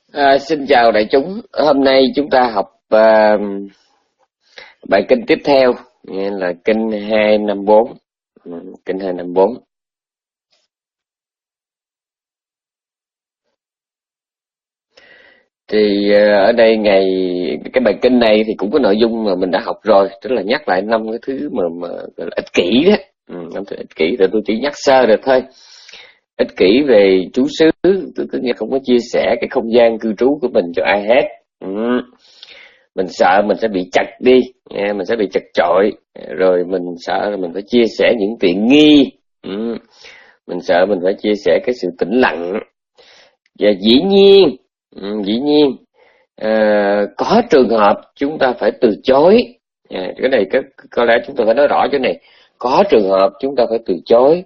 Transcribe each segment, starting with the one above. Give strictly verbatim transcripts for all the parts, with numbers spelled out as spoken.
À, xin chào đại chúng. Hôm nay chúng ta học à, bài kinh tiếp theo, nghĩa là kinh hai năm bốn. Kinh hai năm bốn. Thì à, ở đây ngày cái bài kinh này thì cũng có nội dung mà mình đã học rồi, tức là nhắc lại năm cái thứ mà, mà gọi là ích kỷ đó. Ừ, năm thứ ích kỷ thì tôi chỉ nhắc sơ được thôi. Ích kỷ về trú xứ, tôi tức nghĩa không có chia sẻ cái không gian cư trú của mình cho ai hết. Ừ. Mình sợ mình sẽ bị chặt đi, mình sẽ bị chật chội, rồi mình sợ mình phải chia sẻ những tiện nghi, ừ. Mình sợ mình phải chia sẻ cái sự tĩnh lặng. Và dĩ nhiên, ừ, dĩ nhiên à, có trường hợp chúng ta phải từ chối. À, cái này có, có lẽ chúng ta phải nói rõ chỗ này. Có trường hợp chúng ta phải từ chối.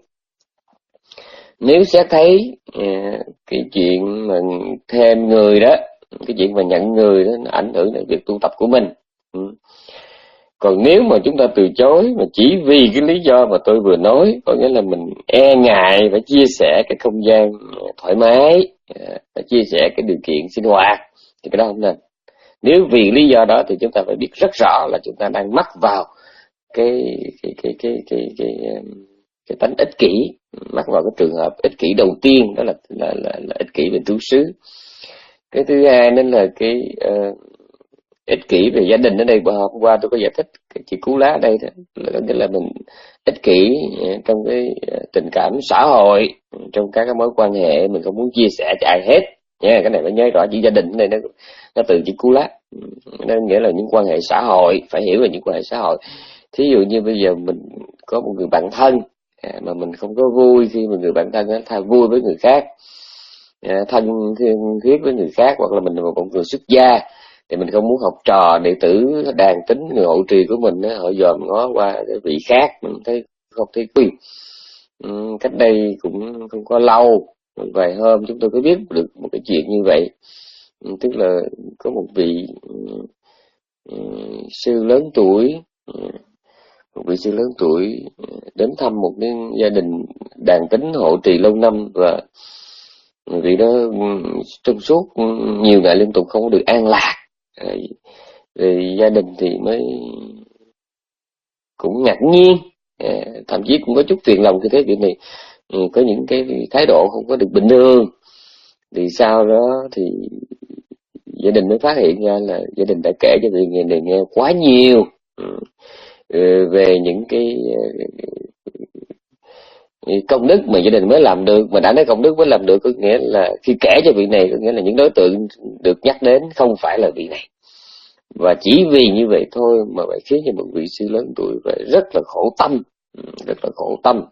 Nếu xét thấy à, cái chuyện mà thêm người đó, cái chuyện mà nhận người đó nó ảnh hưởng đến việc tu tập của mình. Ừ. Còn nếu mà chúng ta từ chối mà chỉ vì cái lý do mà tôi vừa nói, có nghĩa là mình e ngại phải chia sẻ cái không gian thoải mái, phải chia sẻ cái điều kiện sinh hoạt, thì cái đó không nên. Nếu vì lý do đó thì chúng ta phải biết rất rõ là chúng ta đang mắc vào cái cái cái cái cái cái, cái, cái tánh ích kỷ, mắc vào cái trường hợp ích kỷ đầu tiên, đó là là là, là ích kỷ về trú xứ. Cái thứ hai nên là cái uh, ích kỷ về gia đình. Ở đây hôm qua tôi có giải thích cái chữ cú lá ở đây đó, là nghĩa là mình ích kỷ trong cái tình cảm xã hội, trong các cái mối quan hệ mình không muốn chia sẻ cho ai hết nha. Cái này phải nhớ rõ, chữ gia đình ở đây nó nó từ chữ cú lá, nó nghĩa là những quan hệ xã hội, phải hiểu về những quan hệ xã hội. Thí dụ như bây giờ mình có một người bạn thân mà mình không có vui khi mà người bạn thân đó thay vui với người khác, thân thiết với người khác, hoặc là mình là một người xuất gia thì mình không muốn học trò đệ tử đàn tính người hộ trì của mình đó, họ dòm ngó qua cái vị khác, mình thấy không thấy quy. Ừ, cách đây cũng không có lâu, vài hôm chúng tôi có biết được một cái chuyện như vậy. Ừ, tức là có một vị um, sư lớn tuổi, một vị sư lớn tuổi đến thăm một cái gia đình đàn tính hộ trì lâu năm, và vị đó trong suốt nhiều ngày liên tục không có được an lạc. Rồi gia đình thì mới cũng ngạc nhiên, thậm chí cũng có chút phiền lòng khi thấy việc này có những cái thái độ không có được bình thường. Thì sau đó thì gia đình mới phát hiện ra là gia đình đã kể cho vị người này nghe quá nhiều về những cái công đức mà gia đình mới làm được. Mà đã nói công đức mới làm được có nghĩa là khi kể cho vị này, có nghĩa là những đối tượng được nhắc đến không phải là vị này. Và chỉ vì như vậy thôi mà phải khiến cho một vị sư lớn tuổi phải rất là khổ tâm, rất là khổ tâm.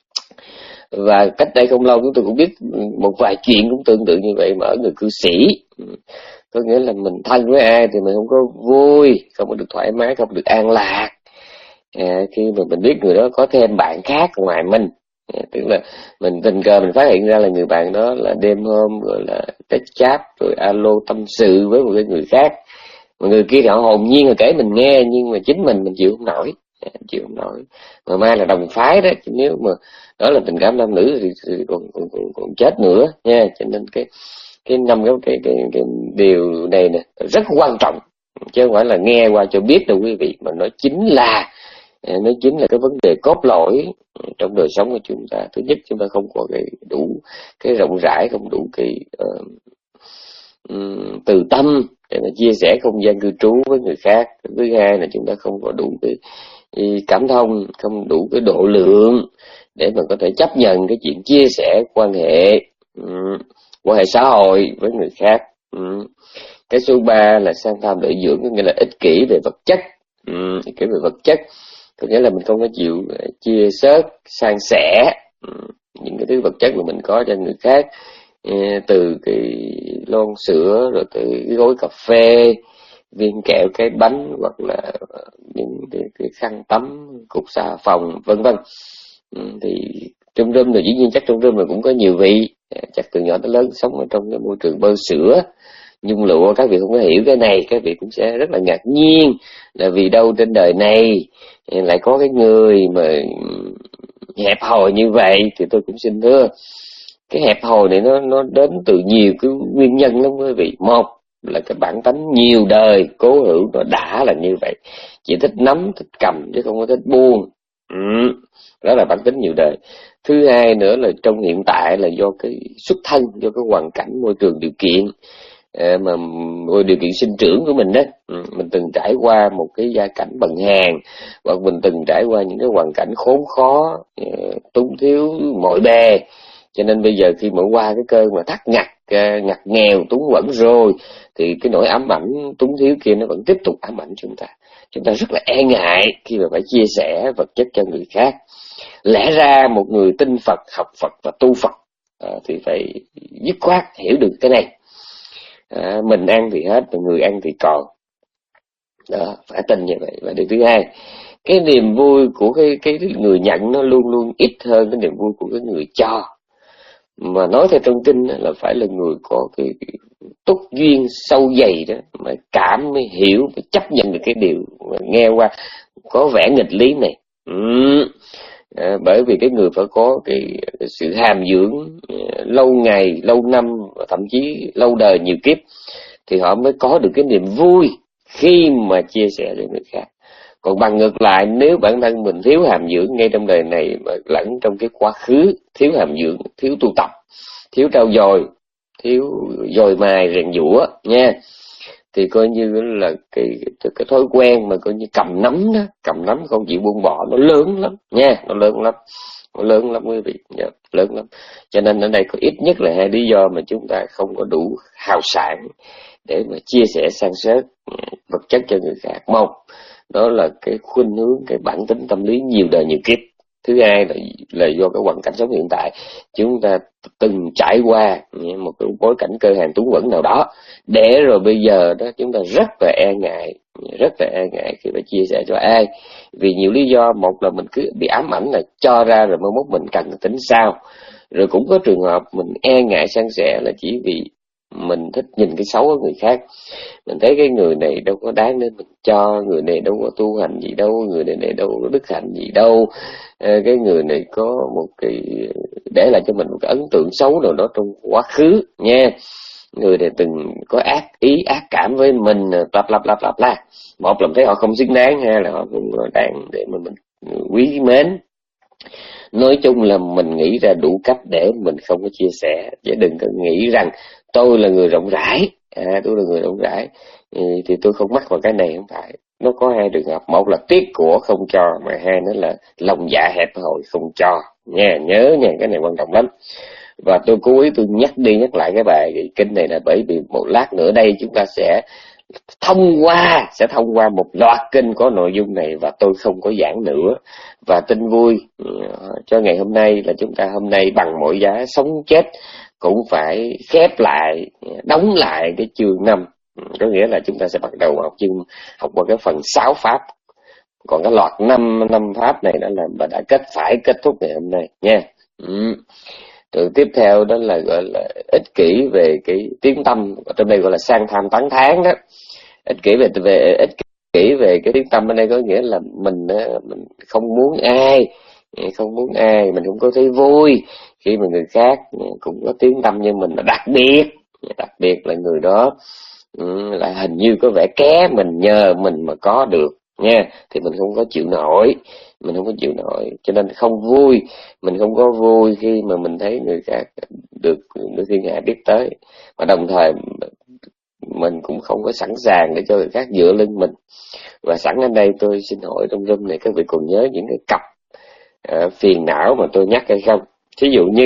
Và cách đây không lâu chúng tôi cũng biết một vài chuyện cũng tương tự như vậy mà ở người cư sĩ. Có nghĩa là mình thân với ai thì mình không có vui, không có được thoải mái, không được an lạc à, khi mà mình biết người đó có thêm bạn khác ngoài mình. À, tức là mình tình cờ mình phát hiện ra là người bạn đó là đêm hôm gọi là text chat rồi alo tâm sự với một cái người khác, mà người kia thì họ hồn nhiên rồi kể mình nghe, nhưng mà chính mình mình chịu không nổi, chịu không nổi. Mà mai là đồng phái đó, chứ nếu mà đó là tình cảm nam nữ thì, thì còn, còn, còn, còn chết nữa nha. Cho nên cái cái năm cái cái, cái cái điều này nè rất quan trọng, chứ không phải là nghe qua cho biết đâu quý vị, mà nó chính là nó chính là cái vấn đề cốt lõi trong đời sống của chúng ta. Thứ nhất, chúng ta không có cái đủ cái rộng rãi, không đủ cái uh, um, từ tâm để mà chia sẻ không gian cư trú với người khác. Thứ hai là chúng ta không có đủ cái, cái cảm thông, không đủ cái độ lượng để mà có thể chấp nhận cái chuyện chia sẻ quan hệ um, quan hệ xã hội với người khác. Um, cái số ba là sang tham lợi dưỡng, có nghĩa là ích kỷ về vật chất. Um, ích kỷ về vật chất có nghĩa là mình không có chịu chia sớt san sẻ um, những cái thứ vật chất mà mình có cho người khác, uh, từ cái lon sữa, rồi từ cái gói cà phê, viên kẹo, cái bánh, hoặc là những cái, cái khăn tắm, cục xà phòng, vân vân. Um, thì trong rơm rồi dĩ nhiên chắc trong rơm rồi cũng có nhiều vị, chắc từ nhỏ tới lớn sống ở trong cái môi trường bơ sữa, nhung lụa. Các vị không có hiểu cái này, các vị cũng sẽ rất là ngạc nhiên là vì đâu trên đời này lại có cái người mà hẹp hòi như vậy. Thì tôi cũng xin thưa, Cái hẹp hòi này nó nó đến từ nhiều cái nguyên nhân lắm quý vị. Một là cái bản tánh nhiều đời cố hữu nó đã là như vậy, chỉ thích nắm thích cầm chứ không có thích buông. Ừ, đó là bản tính nhiều đời. Thứ hai nữa là trong hiện tại là do cái xuất thân, do cái hoàn cảnh môi trường điều kiện mà môi điều kiện sinh trưởng của mình đó. Ừ, mình từng trải qua một cái gia cảnh bần hàn, hoặc mình từng trải qua những cái hoàn cảnh khốn khó, túng thiếu mọi bề, cho nên bây giờ khi mà qua cái cơn mà thắt ngặt, ngặt nghèo, túng quẫn rồi, thì cái nỗi ám ảnh túng thiếu kia nó vẫn tiếp tục ám ảnh chúng ta. Chúng ta rất là e ngại khi mà phải chia sẻ vật chất cho người khác. Lẽ ra một người tin Phật, học Phật và tu Phật à, thì phải dứt khoát hiểu được cái này. À, mình ăn thì hết, mà người ăn thì còn. Đó, phải tin như vậy. Và điều thứ hai, cái niềm vui của cái, cái người nhận nó luôn luôn ít hơn cái niềm vui của cái người cho. Mà nói theo trong kinh là phải là người có cái, cái túc duyên sâu dày đó, mà cảm mới hiểu, mới chấp nhận được cái điều mà nghe qua có vẻ nghịch lý này. Ừ. À, bởi vì cái người phải có cái, cái sự hàm dưỡng uh, lâu ngày, lâu năm, thậm chí lâu đời nhiều kiếp, thì họ mới có được cái niềm vui khi mà chia sẻ với người khác. Còn bằng ngược lại, nếu bản thân mình thiếu hàm dưỡng ngay trong đời này mà lẫn trong cái quá khứ, thiếu hàm dưỡng, thiếu tu tập, thiếu trau dồi, thiếu dồi mài rèn giũa nha, thì coi như là cái, cái, cái thói quen mà coi như cầm nắm đó, cầm nắm không chịu buông bỏ, nó lớn lắm nha, nó lớn lắm, nó lớn lắm quý vị, yeah, lớn lắm. Cho nên ở đây có ít nhất là hai lý do mà chúng ta không có đủ hào sảng để mà chia sẻ san sớt vật chất cho người khác. Một, đó là cái khuynh hướng, cái bản tính tâm lý nhiều đời nhiều kiếp. Thứ hai là là do cái hoàn cảnh sống hiện tại, chúng ta từng trải qua một cái bối cảnh cơ hàn túng quẫn nào đó, để rồi bây giờ đó chúng ta rất là e ngại, rất là e ngại khi phải chia sẻ cho ai, vì nhiều lý do. Một là mình cứ bị ám ảnh là cho ra rồi mai mốt mình cần tính sao, rồi cũng có trường hợp mình e ngại san sẻ là chỉ vì mình thích nhìn cái xấu của người khác. Mình thấy cái người này đâu có đáng nên mình cho, người này đâu có tu hành gì đâu, người này, này đâu có đức hạnh gì đâu, à, cái người này có một cái để lại cho mình một cái ấn tượng xấu nào đó trong quá khứ nha, người này từng có ác ý ác cảm với mình, lặp lặp lặp lặp la. Một là thấy họ không xứng đáng, hai là họ cũng đáng để mà mình quý mến. Nói chung là mình nghĩ ra đủ cách để mình không có chia sẻ, chứ đừng có nghĩ rằng tôi là người rộng rãi, à, tôi là người rộng rãi thì tôi không mắc vào cái này. Không phải. Nó có hai trường hợp, một là tiếc của không cho, mà hai nữa là lòng dạ hẹp hòi không cho nha. Nhớ nha, cái này quan trọng lắm. Và tôi cố ý tôi nhắc đi nhắc lại cái bài kinh này là bởi vì một lát nữa đây chúng ta sẽ thông qua sẽ thông qua một loạt kinh có nội dung này, và tôi không có giảng nữa. Và tin vui cho ngày hôm nay là chúng ta hôm nay bằng mọi giá sống chết cũng phải khép lại, đóng lại cái chương năm. Có nghĩa là chúng ta sẽ bắt đầu học chương học qua cái phần sáu pháp, còn cái loạt năm năm pháp này đó là mà đã kết phải kết thúc ngày hôm nay nha. Ừ. Rồi tiếp theo đó là gọi là ích kỷ về cái tiếng tâm, trong đây gọi là sang tham tán thán đó. Ích kỷ về về ích kỷ về cái tiếng tâm ở đây có nghĩa là mình mình không muốn ai, không muốn ai, mình không có thấy vui khi mà người khác cũng có tiếng tâm như mình, là đặc biệt đặc biệt là người đó là hình như có vẻ ké mình, nhờ mình mà có được nha, thì mình không có chịu nổi, mình không có chịu nổi, cho nên không vui, mình không có vui khi mà mình thấy người khác được được thiên hạ biết tới, mà đồng thời mình cũng không có sẵn sàng để cho người khác dựa lưng mình. Và sẵn ở đây tôi xin hỏi trong room này các vị còn nhớ những cái cặp uh, phiền não mà tôi nhắc hay không? Thí dụ như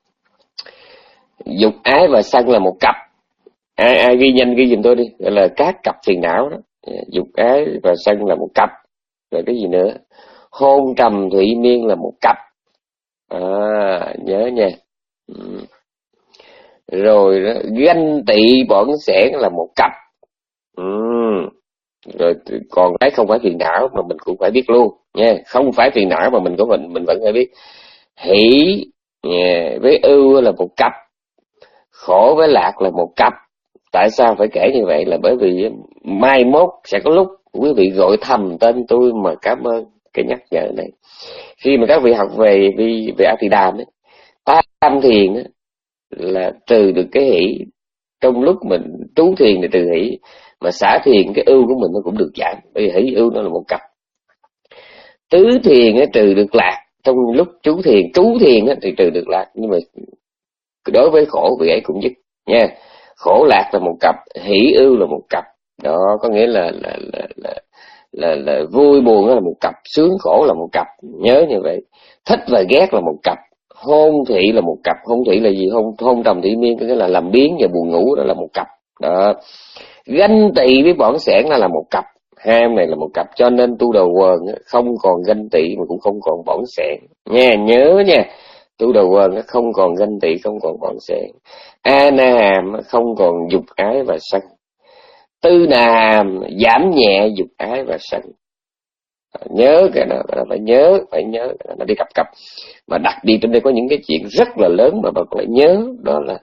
dục ái và sân là một cặp, ai ai ghi nhanh ghi giùm tôi đi, gọi là các cặp phiền não đó. Dục ái và sân là một cặp. Rồi cái gì nữa? Hôn trầm thụy miên là một cặp. À, nhớ nha. Ừ. Rồi đó, ganh tị bỏn sẻn là một cặp. Ừ. Rồi còn cái không phải phiền não mà mình cũng phải biết luôn nha, không phải phiền não mà mình của mình mình vẫn phải biết. Hỷ với ưu là một cặp, khổ với lạc là một cặp. Tại sao phải kể như vậy? Là bởi vì mai mốt sẽ có lúc quý vị gọi thầm tên tôi mà cảm ơn cái nhắc nhở này. Khi mà các vị học về về, về A Tỳ Đàm ấy, tam thiền ấy, là trừ được cái hỷ. Trong lúc mình trú thiền thì trừ hỷ, mà xả thiền cái ưu của mình nó cũng được giảm, bởi vì hỷ ưu nó là một cặp. Tứ thiền nó trừ được lạc, trong lúc trú thiền trú thiền thì trừ được lạc, nhưng mà đối với khổ vị ấy cũng dứt nha. Khổ lạc là một cặp, hỷ ưu là một cặp. Đó có nghĩa là là là là là, là vui buồn là một cặp, sướng khổ là một cặp, nhớ như vậy. Thích và ghét là một cặp, hôn thủy là một cặp. Hôn thủy là gì? Hôn hôn trầm thủy miên, có nghĩa là làm biếng và buồn ngủ, đó là một cặp. Đó. Ganh tị với bỏng sẻn là một cặp, ham này là một cặp. Cho nên tu đầu quần không còn ganh tị mà cũng không còn bỏng sẻn nha, nhớ nha. Tu đầu quần không còn ganh tị, không còn bỏng sẻn. A na hàm không còn dục ái và sân. Tư na hàm giảm nhẹ dục ái và sân. Nhớ cái đó, cái đó phải nhớ, phải nhớ, nó đi cặp cặp. Mà đặc biệt trong đây có những cái chuyện rất là lớn mà bạn phải nhớ, đó là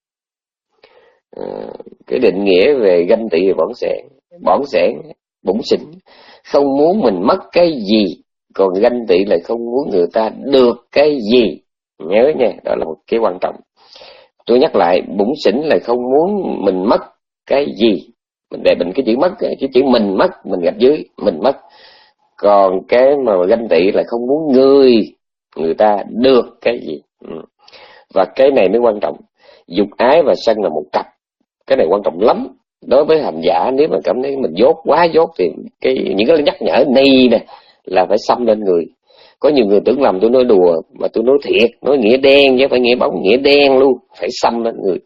uh, cái định nghĩa về ganh tị và bỏng sẻn. Bỏng sẻn, bủn xỉn, không muốn mình mất cái gì, còn ganh tị là không muốn người ta được cái gì. Nhớ nha, đó là một cái quan trọng. Tôi nhắc lại, bủn xỉn là không muốn mình mất cái gì. Mình để mình cái chữ mất, cái chữ mình mất, mình gạch dưới, mình mất. Còn cái mà ganh tị là không muốn người người ta được cái gì. Ừ. Và cái này mới quan trọng. Dục ái và sân là một cặp. Cái này quan trọng lắm. Đối với hành giả, nếu mà cảm thấy mình dốt quá dốt thì cái những cái nhắc nhở này nè là phải xăm lên người. Có nhiều người tưởng lầm tôi nói đùa, mà tôi nói thiệt, nói nghĩa đen chứ không phải nghĩa bóng, nghĩa đen luôn, phải xăm lên người.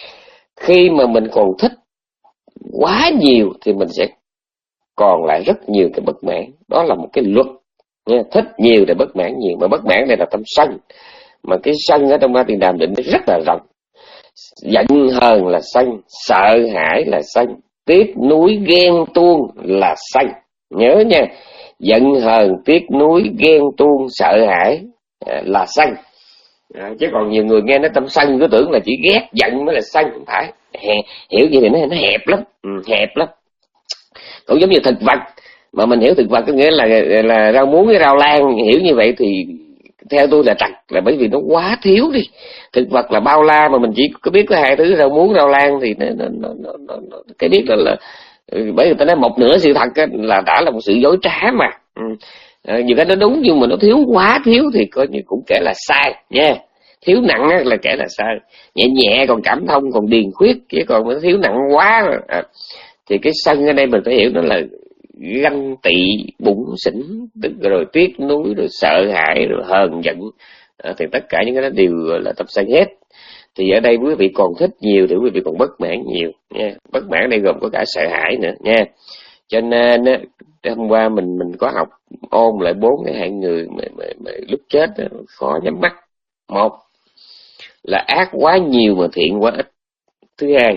Khi mà mình còn thích quá nhiều thì mình sẽ còn lại rất nhiều cái bất mãn. Đó là một cái luật nha. Thích nhiều thì bất mãn nhiều, mà bất mãn đây là tâm sân. Mà cái sân ở trong ba tiền đàm định rất là rộng. Giận hờn là sân, sợ hãi là sân, tiếc nuối ghen tuông là sân. Nhớ nha, giận hờn, tiếc nuối, ghen tuông, sợ hãi là sân. À, chứ còn nhiều người nghe nó tâm sân cứ tưởng là chỉ ghét giận mới là sân. Không phải, hiểu gì thì nó, nó hẹp lắm, ừ, hẹp lắm. Cũng giống như thực vật, mà mình hiểu thực vật có nghĩa là là rau muống với rau lan, hiểu như vậy thì theo tôi là trật, là bởi vì nó quá thiếu đi. Thực vật là bao la, mà mình chỉ có biết có hai thứ rau muống rau lan thì nó, nó, nó, nó, nó, nó cái biết là, là bởi vì ta nói một nửa sự thật á, là đã là một sự dối trá mà. Ừ. À, nhiều cái nó đúng nhưng mà nó thiếu, quá thiếu thì coi như cũng kể là sai nha. Thiếu nặng á, là kể là sai. Nhẹ nhẹ còn cảm thông, còn điền khuyết, chứ còn nó thiếu nặng quá rồi. À, thì cái sân ở đây mình phải hiểu nó là ganh tị, bủn xỉn, rồi tiếc nuối, rồi sợ hãi, rồi hờn giận. À, thì tất cả những cái đó đều là tâm sân hết. Thì ở đây quý vị còn thích nhiều thì quý vị còn bất mãn nhiều nha. Bất mãn đây gồm có cả sợ hãi nữa nha. Cho nên á, hôm qua mình mình có học ôn lại bốn cái hạng người mà, mà, mà lúc chết đó, khó nhắm mắt. Một là ác quá nhiều mà thiện quá ít. Thứ hai,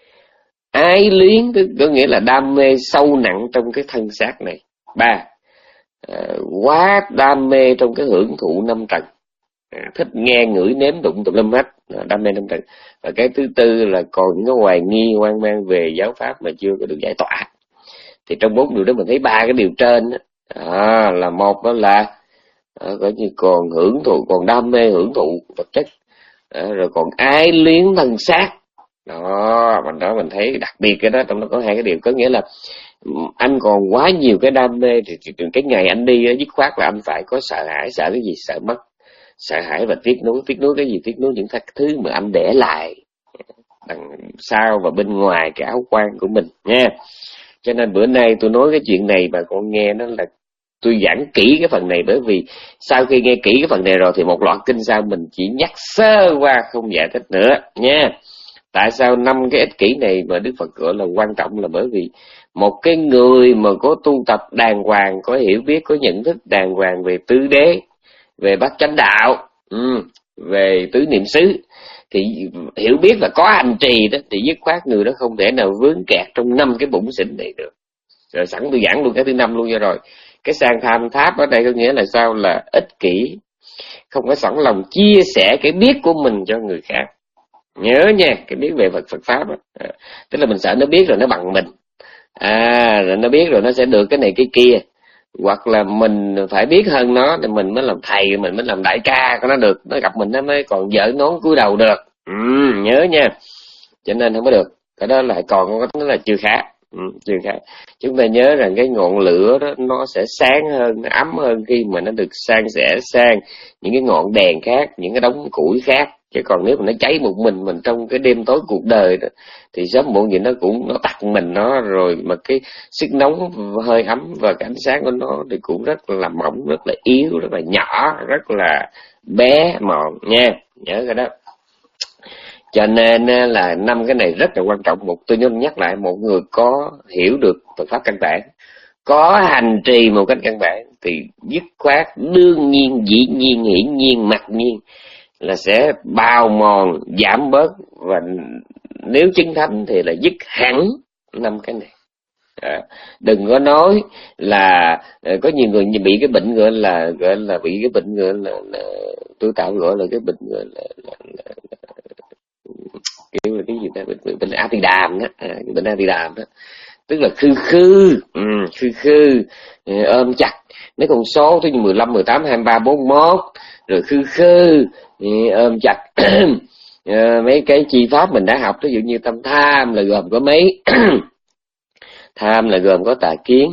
ái luyến, có nghĩa là đam mê sâu nặng trong cái thân xác này. Ba, à, quá đam mê trong cái hưởng thụ năm trần, à, thích nghe ngửi nếm đụng tùm lum hết, à, đam mê năm trần. Và cái thứ tư là còn những cái hoài nghi hoang mang về giáo pháp mà chưa có được giải tỏa. Thì trong bốn điều đó mình thấy ba cái điều trên đó, à, là một đó là à, coi như còn hưởng thụ, còn đam mê hưởng thụ vật chất, à, rồi còn ái luyến thân xác. Đó, mình đó mình thấy đặc biệt cái đó, trong đó có hai cái điều, có nghĩa là anh còn quá nhiều cái đam mê thì, thì cái ngày anh đi dứt khoát là anh phải có sợ hãi. Sợ cái gì? Sợ mất, sợ hãi và tiếc nuối. Tiếc nuối cái gì? Tiếc nuối những thứ mà anh để lại đằng sau và bên ngoài cái áo quan của mình nha. Cho nên bữa nay tôi nói cái chuyện này bà con nghe, nó là tôi giảng kỹ cái phần này, bởi vì sau khi nghe kỹ cái phần này rồi thì một loạt kinh sau mình chỉ nhắc sơ qua không giải thích nữa nha. Tại sao năm cái ích kỷ này mà Đức Phật gọi là quan trọng, là bởi vì một cái người mà có tu tập đàng hoàng, có hiểu biết, có nhận thức đàng hoàng về tứ đế, về bát chánh đạo, ừ, về tứ niệm xứ, thì hiểu biết và có hành trì đó, thì dứt khoát người đó không thể nào vướng kẹt trong năm cái bủn xỉn này được. Rồi sẵn tôi giảng luôn cái thứ năm luôn cho rồi. Cái sang tham tháp ở đây có nghĩa là sao? Là ích kỷ, không có sẵn lòng chia sẻ cái biết của mình cho người khác. Nhớ nha, cái biết về Phật Phật pháp đó. À, tức là mình sợ nó biết rồi nó bằng mình, à rồi nó biết rồi nó sẽ được cái này cái kia, hoặc là mình phải biết hơn nó thì mình mới làm thầy, mình mới làm đại ca của nó được, nó gặp mình nó mới còn vợ nón cúi đầu được. Ừ, nhớ nha. Cho nên không có được, cái đó lại còn có tính là chưa khá. Ừ, chưa khá. Chúng ta nhớ rằng cái ngọn lửa đó nó sẽ sáng hơn, nó ấm hơn khi mà nó được san sẻ sang những cái ngọn đèn khác, những cái đống củi khác. Chứ còn nếu mà nó cháy một mình mình trong cái đêm tối cuộc đời đó, thì sớm muộn gì nó cũng nó tắt mình nó rồi, mà cái sức nóng, hơi ấm và cái ánh sáng của nó thì cũng rất là mỏng, rất là yếu, rất là nhỏ, rất là bé mọn nha. Nhớ cái đó. Cho nên là năm cái này rất là quan trọng. Một, tôi nhắc lại, một người có hiểu được Phật pháp căn bản, có hành trì một cách căn bản, thì dứt khoát, đương nhiên, dĩ nhiên, hiển nhiên, mặc nhiên là sẽ bào mòn, giảm bớt, và nếu chứng thánh thì là dứt hẳn năm cái này. À, đừng có nói là có nhiều người bị cái bệnh gọi là gọi là bị cái bệnh gọi là, là tôi tạo gọi là cái bệnh gọi là, là, là, là kiểu là cái gì ta, bệnh, bệnh a tỳ đàm đó, à, bệnh a tỳ đàm đó, tức là khư khư, ừ, khư khư, ôm chặt mấy con số tới như mười lăm, mười tám, hai mươi ba, bốn mươi mốt, rồi khư khư, ôm chặt mấy cái chi pháp mình đã học, ví dụ như tâm tham là gồm có mấy tham là gồm có tà kiến,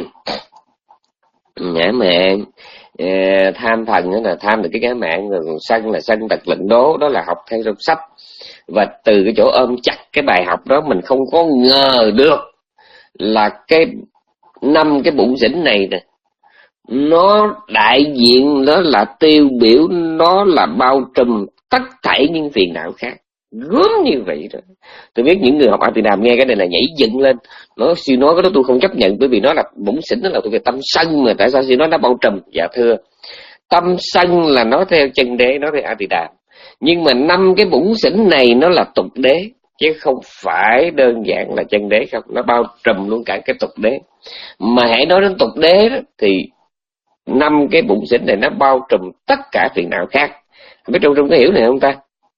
ngã mạn, tham thần đó là tham được cái ngã mạn, rồi sân là sân tật lệnh đố, đó là học theo trong sách. Và từ cái chỗ ôm chặt cái bài học đó, mình không có ngờ được là cái năm cái bụng xỉn này nè, nó đại diện, nó là tiêu biểu, nó là bao trùm tất thảy những phiền não khác. Gớm như vậy rồi. Tôi biết những người học A Tỳ Đàm nghe cái này là nhảy dựng lên, nó siêu nói cái đó tôi không chấp nhận, bởi vì nó là bụng xỉn, nó là thuộc về tâm sân mà, tại sao siêu nói nó bao trùm? Dạ thưa, tâm sân là nói theo chân đế, nói theo A Tỳ Đàm, nhưng mà năm cái bụng xỉn này nó là tục đế, chứ không phải đơn giản là chân đế không, nó bao trùm luôn cả cái tục đế. Mà hãy nói đến tục đế đó, thì năm cái bụng xỉn này nó bao trùm tất cả phiền não khác. Không biết Trung Trung có hiểu này không ta?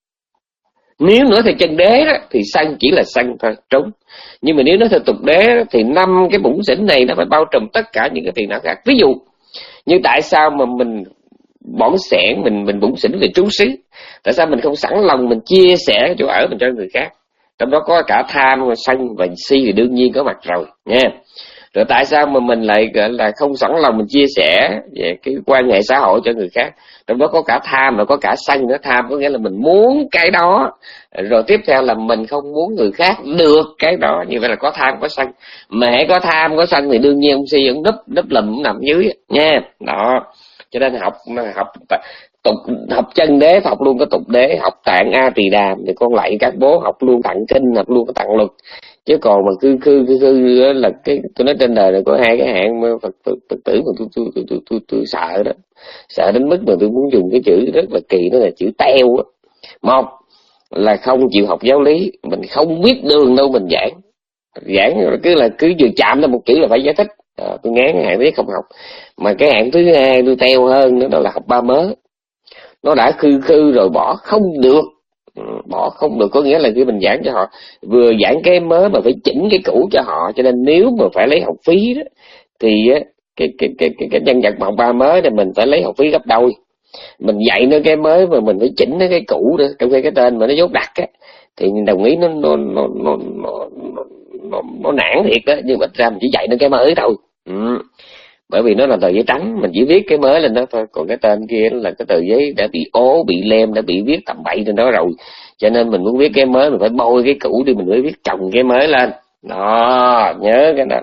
Nếu nói theo chân đế đó, thì sân chỉ là sân thôi, trúng. Nhưng mà nếu nói theo tục đế đó, thì năm cái bụng xỉn này nó phải bao trùm tất cả những cái phiền não khác. Ví dụ như tại sao mà mình bỏng sẻn, mình mình bụng xỉn về trú xứ, tại sao mình không sẵn lòng mình chia sẻ chỗ ở mình cho người khác? Trong đó có cả tham, sân và si thì đương nhiên có mặt rồi nha. Rồi tại sao mà mình lại gọi là không sẵn lòng mình chia sẻ về cái quan hệ xã hội cho người khác? Trong đó có cả tham và có cả sân nữa. Tham có nghĩa là mình muốn cái đó, rồi tiếp theo là mình không muốn người khác được cái đó. Như vậy là có tham có sân. Mà hãy có tham có sân thì đương nhiên ông si ông núp núp lùm nằm dưới nha. Đó. Cho nên học học tục học chân đế, học luôn có tục đế, học tạng A Tỳ Đàm thì con lại các bố học luôn tạng kinh, học luôn có tạng luật. Chứ còn mà cứ cứ cứ, cứ là cái tôi nói trên đời này có hai cái hạng mà Phật, Phật, Phật tử mà tôi tôi tôi tôi tôi, tôi sợ đó, sợ đến mức mà tôi muốn dùng cái chữ rất là kỳ, đó là chữ teo á. Một là không chịu học giáo lý, mình không biết đường đâu mình giảng, giảng cứ là cứ vừa chạm lên một chữ là phải giải thích. À, tôi ngán cái hạng thứ không học. Mà cái hạng thứ hai tôi teo hơn nữa, đó là học ba mớ. Nó đã khư khư rồi bỏ không được. Bỏ không được có nghĩa là khi mình giảng cho họ, vừa giảng cái mới mà phải chỉnh cái cũ cho họ. Cho nên nếu mà phải lấy học phí đó, thì cái cái cái cái, cái nhân vật học ba mới thì mình phải lấy học phí gấp đôi. Mình dạy nó cái mới mà mình phải chỉnh nó cái cũ đó, trong khi cái tên mà nó dốt đặc á, thì đồng ý nó nó nó nó nó nó, nó, nó nản thiệt đó, nhưng mà ra mình chỉ dạy nó cái mới thôi. Ừ. Bởi vì nó là tờ giấy trắng, mình chỉ viết cái mới lên đó thôi, còn cái tên kia là cái tờ giấy đã bị ố, bị lem, đã bị viết tầm bậy trên đó rồi. Cho nên mình muốn viết cái mới mình phải bôi cái cũ đi, mình mới viết chồng cái mới lên. Đó, nhớ cái đó.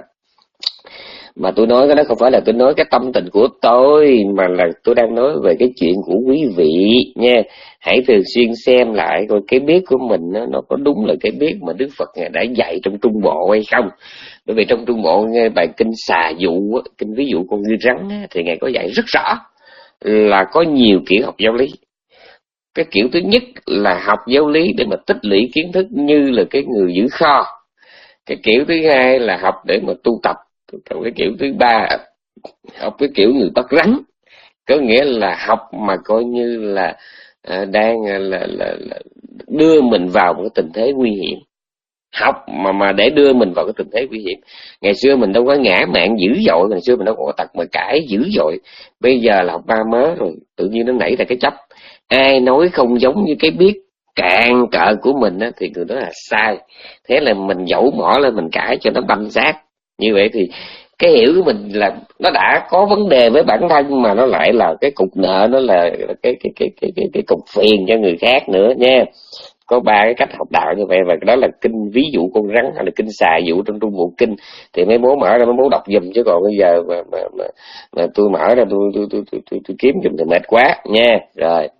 Mà tôi nói cái đó không phải là tôi nói cái tâm tình của tôi, mà là tôi đang nói về cái chuyện của quý vị nha. Hãy thường xuyên xem lại coi cái biết của mình nó, nó có đúng là cái biết mà Đức Phật Ngài đã dạy trong Trung Bộ hay không. Bởi vì trong Trung Bộ nghe bài kinh xà dụ, kinh ví dụ con ngư rắn thì Ngài có dạy rất rõ là có nhiều kiểu học giáo lý. Cái kiểu thứ nhất là học giáo lý để mà tích lũy kiến thức như là cái người giữ kho. Cái kiểu thứ hai là học để mà tu tập. Còn cái kiểu thứ ba học cái kiểu người bắt rắn, có nghĩa là học mà coi như là à, đang là, là, là đưa mình vào một cái tình thế nguy hiểm. Học mà mà để đưa mình vào cái tình thế nguy hiểm. Ngày xưa mình đâu có ngã mạn dữ dội, ngày xưa mình đâu có tật mà cãi dữ dội. Bây giờ là học ba mớ rồi, tự nhiên nó nảy ra cái chấp. Ai nói không giống như cái biết, cạn cợ của mình á, thì người đó là sai. Thế là mình dẫu mỏ lên mình cãi cho nó banh xác. Như vậy thì cái hiểu của mình là nó đã có vấn đề với bản thân, mà nó lại là cái cục nợ, nó là cái cái cái cái cái, cái cục phiền cho người khác nữa nha. Có ba cái cách học đạo như vậy, và đó là kinh ví dụ con rắn hay là kinh xà dụ trong Trung Bộ Kinh. Thì mấy bố mở ra mấy bố đọc giùm, chứ còn bây giờ mà mà mà, mà tôi mở ra tôi tôi tôi tôi, tôi, tôi kiếm giùm thì mệt quá nha. Rồi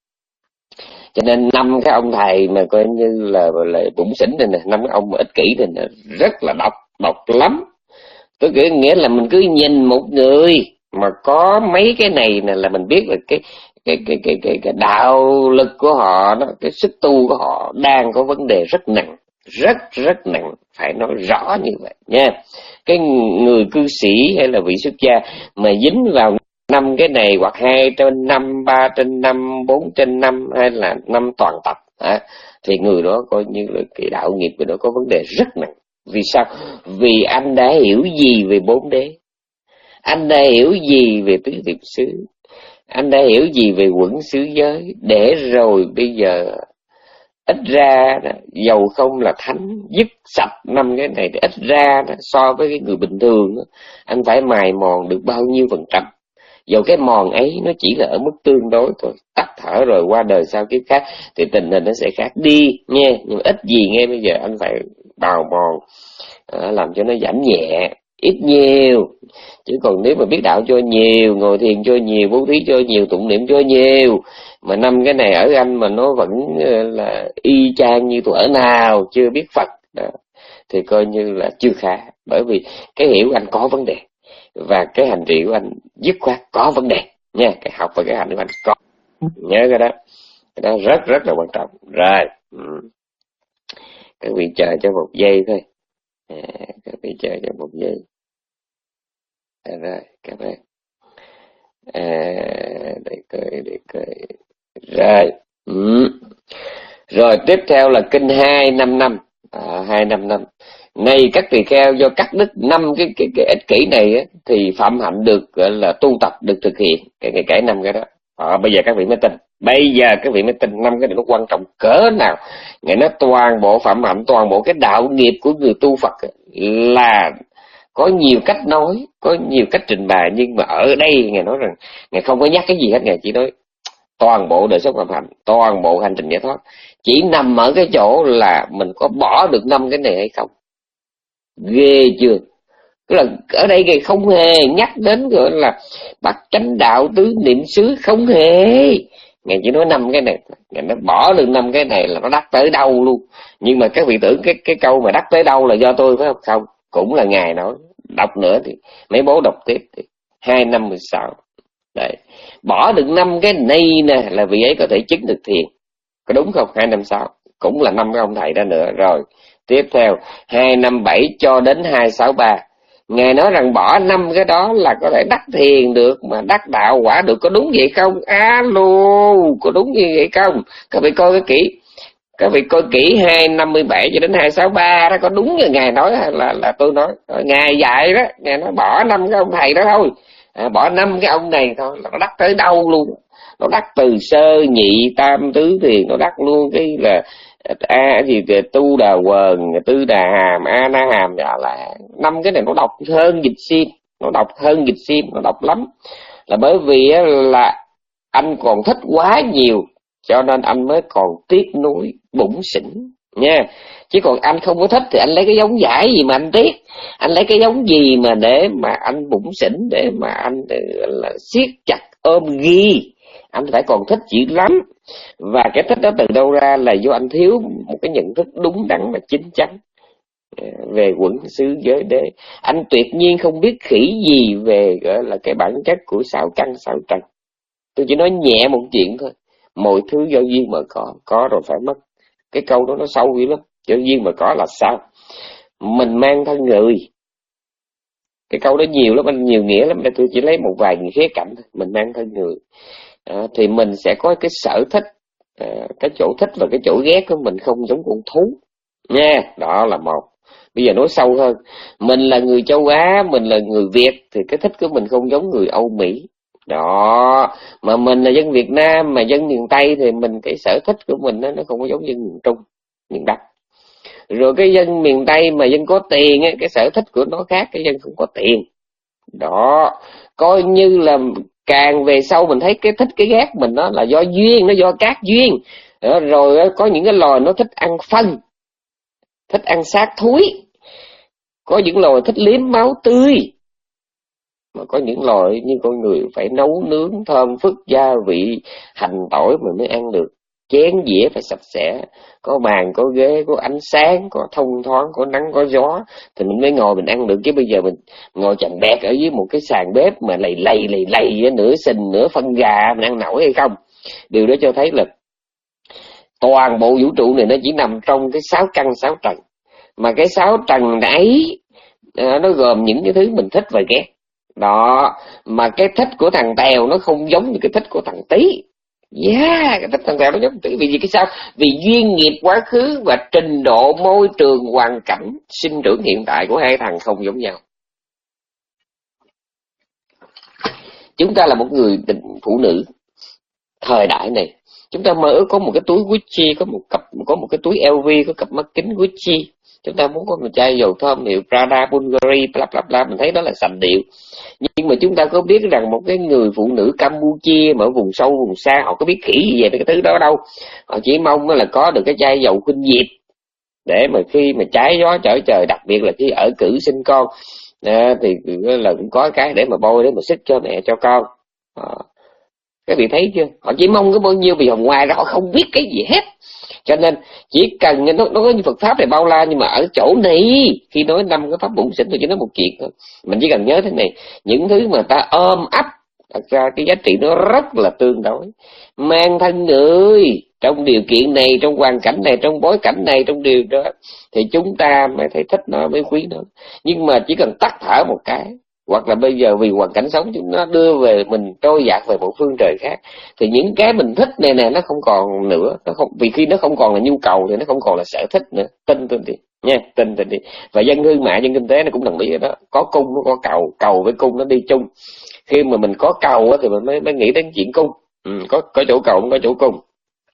cho nên năm cái ông thầy mà coi như là là bủn xỉn này nè, năm cái ông mà ích kỷ này nè, rất là độc độc lắm. Tôi nghĩ nghĩa là mình cứ nhìn một người mà có mấy cái này nè là mình biết là cái cái cái cái cái, cái đạo lực của họ đó, cái sức tu của họ đang có vấn đề rất nặng, rất rất nặng, phải nói rõ như vậy nha. Cái người cư sĩ hay là vị xuất gia mà dính vào năm cái này, hoặc hai trên năm, ba trên năm, bốn trên năm, hay là năm toàn tập à, thì người đó coi như là cái đạo nghiệp của nó có vấn đề rất nặng. Vì sao? Vì anh đã hiểu gì về bốn đế, anh đã hiểu gì về tứ diệp xứ, anh đã hiểu gì về quẩn xứ giới, để rồi bây giờ ít ra dầu không là thánh dứt sạch năm cái này, thì ít ra so với cái người bình thường anh phải mài mòn được bao nhiêu phần trăm. Dầu cái mòn ấy nó chỉ là ở mức tương đối thôi, tắt thở rồi qua đời sau kiếp khác thì tình hình nó sẽ khác đi nha. Nhưng mà ít gì ngay bây giờ anh phải bào mòn, à, làm cho nó giảm nhẹ ít nhiều. Chứ còn nếu mà biết đạo cho nhiều, ngồi thiền cho nhiều, bố thí cho nhiều, tụng niệm cho nhiều, mà năm cái này ở anh mà nó vẫn là y chang như thuở nào chưa biết Phật đó, thì coi như là chưa khá. Bởi vì cái hiểu của anh có vấn đề, và cái hành trì của anh dứt khoát có vấn đề nha. Cái học và cái hành của anh có, nhớ cái đó, cái đó rất rất là quan trọng. Rồi ừ. Các vị chờ cho một giây thôi, à, các vị chờ cho một giây. À, rồi các bạn, à, để coi để coi rồi ừ. Rồi tiếp theo là kinh hai năm năm, à, hai năm năm này các tỳ kheo, do cắt đứt năm cái cái cái ích kỷ này á, thì phạm hạnh được gọi là tu tập được thực hiện cái cái cái năm cái đó. À, bây giờ các vị mới tin, bây giờ các vị mới tin năm cái này nó quan trọng cỡ nào. Ngày nó toàn bộ phạm hạnh, toàn bộ cái đạo nghiệp của người tu Phật là có nhiều cách nói, có nhiều cách trình bày, nhưng mà ở đây Ngài nói rằng Ngài không có nhắc cái gì hết. Ngài chỉ nói toàn bộ đời sống phạm hạnh, toàn bộ hành trình giải thoát chỉ nằm ở cái chỗ là mình có bỏ được năm cái này hay không. Ghê chưa? Tức là ở đây Ngài không hề nhắc đến gọi là bậc chánh đạo tứ niệm xứ, không hề. Ngài chỉ nói năm cái này, Ngài nói bỏ được năm cái này là nó đắc tới đâu luôn. Nhưng mà các vị tưởng cái cái câu mà đắc tới đâu là do tôi phải không? Không, cũng là Ngài nói. Đọc nữa thì mấy bố đọc tiếp thì hai năm mười sáu. Đấy, bỏ được năm cái này nè là vị ấy có thể chứng được thiền, có đúng không? Hai năm sáu cũng là năm cái ông thầy đó nữa. Rồi tiếp theo hai năm bảy cho đến hai sáu ba, Ngài nói rằng bỏ năm cái đó là có thể đắc thiền được, mà đắc đạo quả được, có đúng vậy không? Alo, có đúng như vậy không? Các vị coi cái kỹ, các vị coi kỹ hai năm mươi bảy cho đến hai sáu ba đó, có đúng như Ngài nói hay là là tôi nói? Ngài dạy đó, Ngài nói bỏ năm cái ông thầy đó thôi, à, bỏ năm cái ông này thôi là nó đắc tới đâu luôn. Nó đắc từ sơ nhị tam tứ thiền, nó đắc luôn cái là a gì tu đà quần, tư đà hàm, a na hàm, dạ là năm cái này nó đọc hơn dịch sim, nó đọc hơn dịch sim, nó đọc lắm. Là bởi vì là anh còn thích quá nhiều, cho nên anh mới còn tiếc nuối bủn xỉn nha. Chứ còn anh không có thích thì anh lấy cái giống giải gì mà anh tiếc, anh lấy cái giống gì mà để mà anh bủn xỉn, để mà anh là siết chặt ôm ghi. Anh phải còn thích dữ lắm. Và cái thích đó từ đâu ra? Là do anh thiếu một cái nhận thức đúng đắn và chính chắn về quẩn xứ giới đế. Anh tuyệt nhiên không biết khỉ gì về gọi là cái bản chất của xạo căn xạo trần. Tôi chỉ nói nhẹ một chuyện thôi, mọi thứ do duyên mà có, có rồi phải mất. Cái câu đó nó sâu dữ lắm. Do duyên mà có là sao? Mình mang thân người. Cái câu đó nhiều lắm, anh nhiều nghĩa lắm. Để tôi chỉ lấy một vài khía cạnh thôi. Mình mang thân người, à, thì mình sẽ có cái sở thích, à, cái chỗ thích và cái chỗ ghét của mình không giống con thú nha. Đó là một. Bây giờ nói sâu hơn, mình là người châu Á, mình là người Việt, thì cái thích của mình không giống người Âu Mỹ. Đó, mà mình là dân Việt Nam, mà dân miền Tây thì mình cái sở thích của mình đó, nó không có giống dân miền Trung, miền Bắc. Rồi cái dân miền Tây mà dân có tiền á, cái sở thích của nó khác cái dân không có tiền. Đó, coi như là càng về sau mình thấy cái thích cái ghét mình đó là do duyên, nó do các duyên. Đó, rồi có những cái loài nó thích ăn phân, thích ăn xác thúi, có những loài thích liếm máu tươi, mà có những loài như con người phải nấu nướng thơm phức gia vị hành tỏi mình mới ăn được. Chén dĩa phải sạch sẽ, có bàn có ghế, có ánh sáng, có thông thoáng, có nắng có gió thì mình mới ngồi mình ăn được. Chứ bây giờ mình ngồi chành bẹt ở dưới một cái sàn bếp mà lầy lầy lầy lầy nửa sình nửa phân gà mình ăn nổi hay không? Điều đó cho thấy là toàn bộ vũ trụ này nó chỉ nằm trong cái sáu căn sáu trần, mà cái sáu trần ấy à, nó gồm những cái thứ mình thích và ghét. Đó, mà cái thích của thằng Tèo nó không giống như cái thích của thằng Tí. Yeah, cái thích thằng Tèo nó giống Tí. Vì gì cái sao? Vì duyên nghiệp quá khứ và trình độ môi trường hoàn cảnh sinh trưởng hiện tại của hai thằng không giống nhau. Chúng ta là một người phụ nữ thời đại này, chúng ta mơ ước có một cái túi Gucci, có một cặp, có một cái túi L V, có cặp mắt kính Gucci. Chúng ta muốn có một chai dầu thơm hiệu Prada, Bulgari, bla bla bla, mình thấy đó là sành điệu. Nhưng mà chúng ta có biết rằng một cái người phụ nữ Campuchia mà ở vùng sâu vùng xa, họ có biết khỉ gì về cái thứ đó đâu. Họ chỉ mong là có được cái chai dầu khuynh diệp để mà khi mà trái gió trở trời, đặc biệt là khi ở cử sinh con à, thì là cũng có cái để mà bôi, để mà xích cho mẹ cho con à. Các vị thấy chưa? Họ chỉ mong cái bao nhiêu, vì ngoài ra họ không biết cái gì hết. Cho nên chỉ cần nó, nó có như Phật Pháp này bao la, nhưng mà ở chỗ này khi nói năm cái pháp bổn sinh tôi chỉ nói một chuyện thôi. Mình chỉ cần nhớ thế này, những thứ mà ta ôm ấp thật ra cái giá trị nó rất là tương đối. Mang thân người trong điều kiện này, trong hoàn cảnh này, trong bối cảnh này, trong điều đó thì chúng ta mới thấy thích nó, mới quý nó. Nhưng mà chỉ cần tắt thở một cái, hoặc là bây giờ vì hoàn cảnh sống chúng nó đưa về mình trôi dạt về một phương trời khác, thì những cái mình thích này nè nó không còn nữa, nó không, vì khi nó không còn là nhu cầu thì nó không còn là sở thích nữa. Tin tôi đi nha, tin tôi đi. Và dân thương mại, dân kinh tế nó cũng đồng ý ở đó, có cung nó có cầu, cầu với cung nó đi chung. Khi mà mình có cầu thì mình mới, mới nghĩ đến chuyện cung. Ừ, có có chỗ cầu cũng có chỗ cung.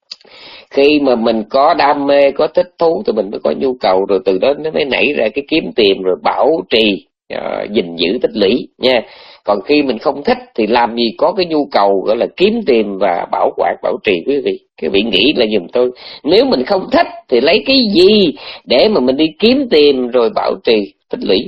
Khi mà mình có đam mê, có thích thú thì mình mới có nhu cầu, rồi từ đó nó mới nảy ra cái kiếm tìm, rồi bảo trì, uh, gìn giữ tích lũy nha. Còn khi mình không thích thì làm gì có cái nhu cầu gọi là kiếm tìm và bảo quản, bảo trì. Quý vị, quý vị nghĩ là giùm tôi, nếu mình không thích thì lấy cái gì để mà mình đi kiếm tìm rồi bảo trì tích lũy?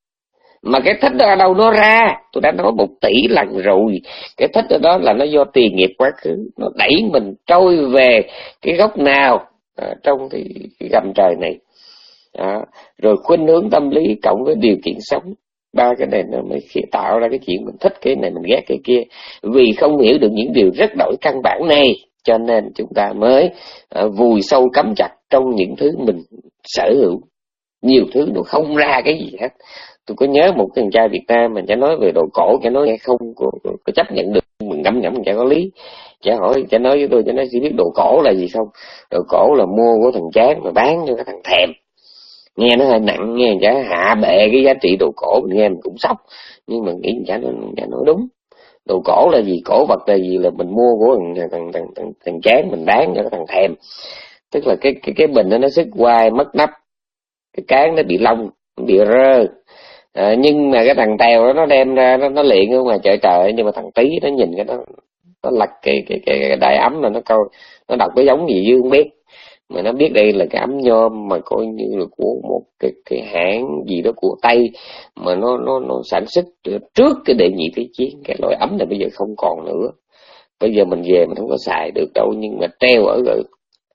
Mà cái thích đó ở đâu nó ra? Tôi đã nói một tỷ lần rồi. Cái thích đó, đó là nó do tiền nghiệp quá khứ, nó đẩy mình trôi về cái góc nào à, trong cái, cái gầm trời này à, rồi khuynh hướng tâm lý cộng với điều kiện sống, ba cái này nó mới tạo ra cái chuyện mình thích cái này, mình ghét cái kia. Vì không hiểu được những điều rất đổi căn bản này, cho nên chúng ta mới à, vùi sâu cắm chặt trong những thứ mình sở hữu. Nhiều thứ nó không ra cái gì hết. Tôi có nhớ một cái thằng trai Việt Nam mình chả nói về đồ cổ, chả nói hay không có, có, có chấp nhận được, mình ngẫm ngẫm chả có lý. Chả hỏi, chả nói với tôi, chả nói chỉ biết đồ cổ là gì không. Đồ cổ là mua của thằng Chán mà bán cho cái thằng thèm. Nghe nó hơi nặng, nghe chả hạ bệ cái giá trị đồ cổ, mình nghe mình cũng sốc. Nhưng mà nghĩ chả nói, chả nói đúng. Đồ cổ là gì? Cổ vật là gì? Là mình mua của thằng thằng thằng thằng, thằng Chán mình bán cho cái thằng thèm. Tức là cái cái cái bình đó nó xích quai, mất nắp, cái cán nó bị lông, nó bị rơ. À, nhưng mà cái thằng Tèo đó nó đem ra nó, nó luyện ở ngoài chợ trời, nhưng mà thằng Tí nó nhìn cái nó nó lật cái cái cái, cái đai ấm là nó câu, nó đọc cái giống gì chứ không biết, mà nó biết đây là cái ấm nhôm mà coi như là của một cái cái hãng gì đó của Tây, mà nó nó nó sản xuất trước cái đệ nhị thế chiến. Cái loại ấm này bây giờ không còn nữa, bây giờ mình về mình không có xài được đâu, nhưng mà treo ở rồi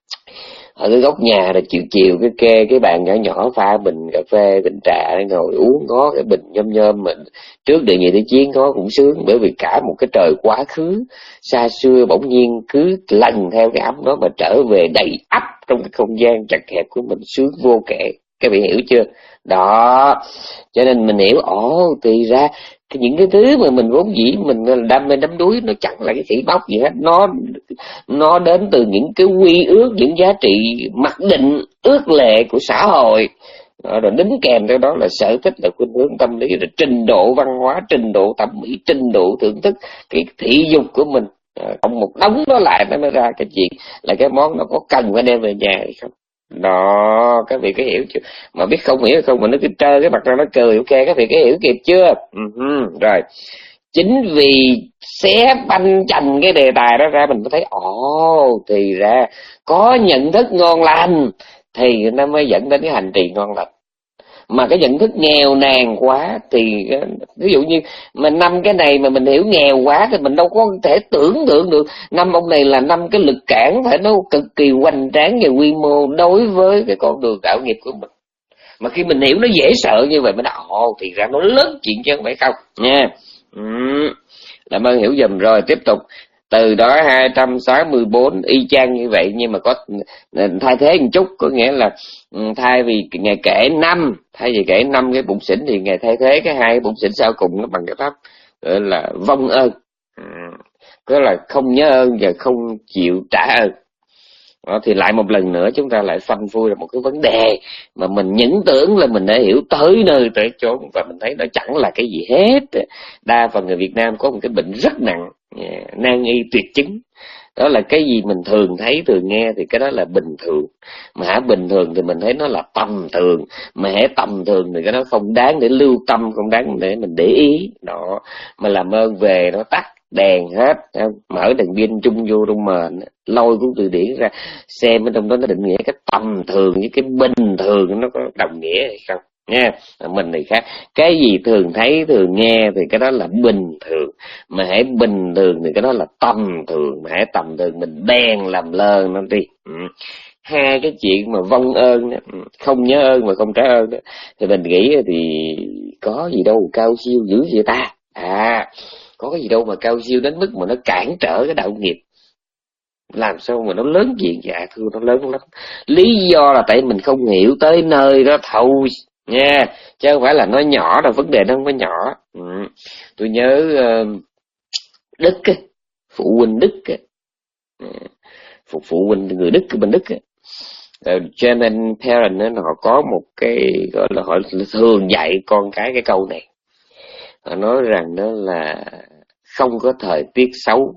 ở cái góc nhà là chiều chiều cái kê cái bàn nhỏ nhỏ pha bình cà phê, bình trà để ngồi uống, ngó cái bình nhôm nhôm mà trước đệ nhị thế chiến có cũng sướng. Bởi vì cả một cái trời quá khứ xa xưa bỗng nhiên cứ lần theo cái ấm đó mà trở về đầy ắp trong cái không gian chật hẹp của mình, sướng vô kể. Các vị hiểu chưa? Đó, cho nên mình hiểu, ồ thì ra cái những cái thứ mà mình vốn dĩ mình đam mê đắm đuối nó chẳng là cái khỉ bóc gì hết, nó nó đến từ những cái quy ước, những giá trị mặc định ước lệ của xã hội Đó, rồi đính kèm theo đó là sở thích, là khuynh hướng tâm lý, rồi trình độ văn hóa, trình độ thẩm mỹ, trình độ thưởng thức, cái thị dục của mình, cộng một đống đó lại nó mới ra cái chuyện là cái món nó có cần phải đem về nhà hay không. Đó, các vị có hiểu chưa? Mà biết không hiểu không mà nó cứ trơ cái mặt ra nó cười, ok, các vị có hiểu kịp chưa? Uh-huh. Rồi, chính vì xé banh chành cái đề tài đó ra, mình mới thấy ồ, thì ra có nhận thức ngon lành thì nó mới dẫn đến cái hành trì ngon lành. Mà cái nhận thức nghèo nàn quá thì ví dụ như mà năm cái này mà mình hiểu nghèo quá thì mình đâu có thể tưởng tượng được năm ông này là năm cái lực cản phải nó cực kỳ hoành tráng về quy mô đối với cái con đường đạo nghiệp của mình. Mà khi mình hiểu nó dễ sợ như vậy, mình nói ồ, thì ra nó lớn chuyện chứ không phải không nha. Ừ. Làm ơn hiểu dùm. Rồi tiếp tục từ đó hai trăm sáu mươi bốn y chang như vậy, nhưng mà có thay thế một chút, có nghĩa là thay vì ngày kể năm, thay vì kể năm cái bụng xỉn thì ngày thay thế cái hai cái bụng xỉn sau cùng nó bằng cái pháp gọi là vong ơn, có là không nhớ ơn và không chịu trả ơn. Đó, thì lại một lần nữa chúng ta lại phanh phui ra một cái vấn đề mà mình những tưởng là mình đã hiểu tới nơi tới chốn, và mình thấy nó chẳng là cái gì hết. Đa phần người Việt Nam có một cái bệnh rất nặng, nan y tuyệt chứng, đó là cái gì mình thường thấy thường nghe thì cái đó là bình thường, mà hả bình thường thì mình thấy nó là tầm thường, mà hễ tầm thường thì cái đó không đáng để lưu tâm, không đáng để mình để ý. Đó, mà làm ơn về nó tắt đèn hết, mở đèn pin chung vô trong mền, lôi cuốn từ điển ra xem ở trong đó nó định nghĩa cái tầm thường với cái bình thường nó có đồng nghĩa hay không nha. Mình thì khác, cái gì thường thấy thường nghe thì cái đó là bình thường, mà hãy bình thường thì cái đó là tầm thường, mà hãy tầm thường mình đen làm lơ nó đi. Ừ. Hai cái chuyện mà vong ơn đó, không nhớ ơn mà không trả ơn đó, thì mình nghĩ thì có gì đâu cao siêu dữ vậy ta. À, có cái gì đâu mà cao siêu đến mức mà nó cản trở cái đạo nghiệp. Làm sao mà nó lớn chuyện? Dạ thưa, nó lớn lắm. Lý do là tại mình không hiểu tới nơi đó thôi nha, chứ không phải là nó nhỏ đâu, vấn đề nó không có nhỏ. Ừ. Tôi nhớ uh, Đức ấy, phụ huynh Đức ấy. Phụ, phụ huynh người Đức bên Đức ấy. Uh, German parent ấy, họ có một cái gọi là họ thường dạy con cái cái câu này. Họ nói rằng đó là không có thời tiết xấu,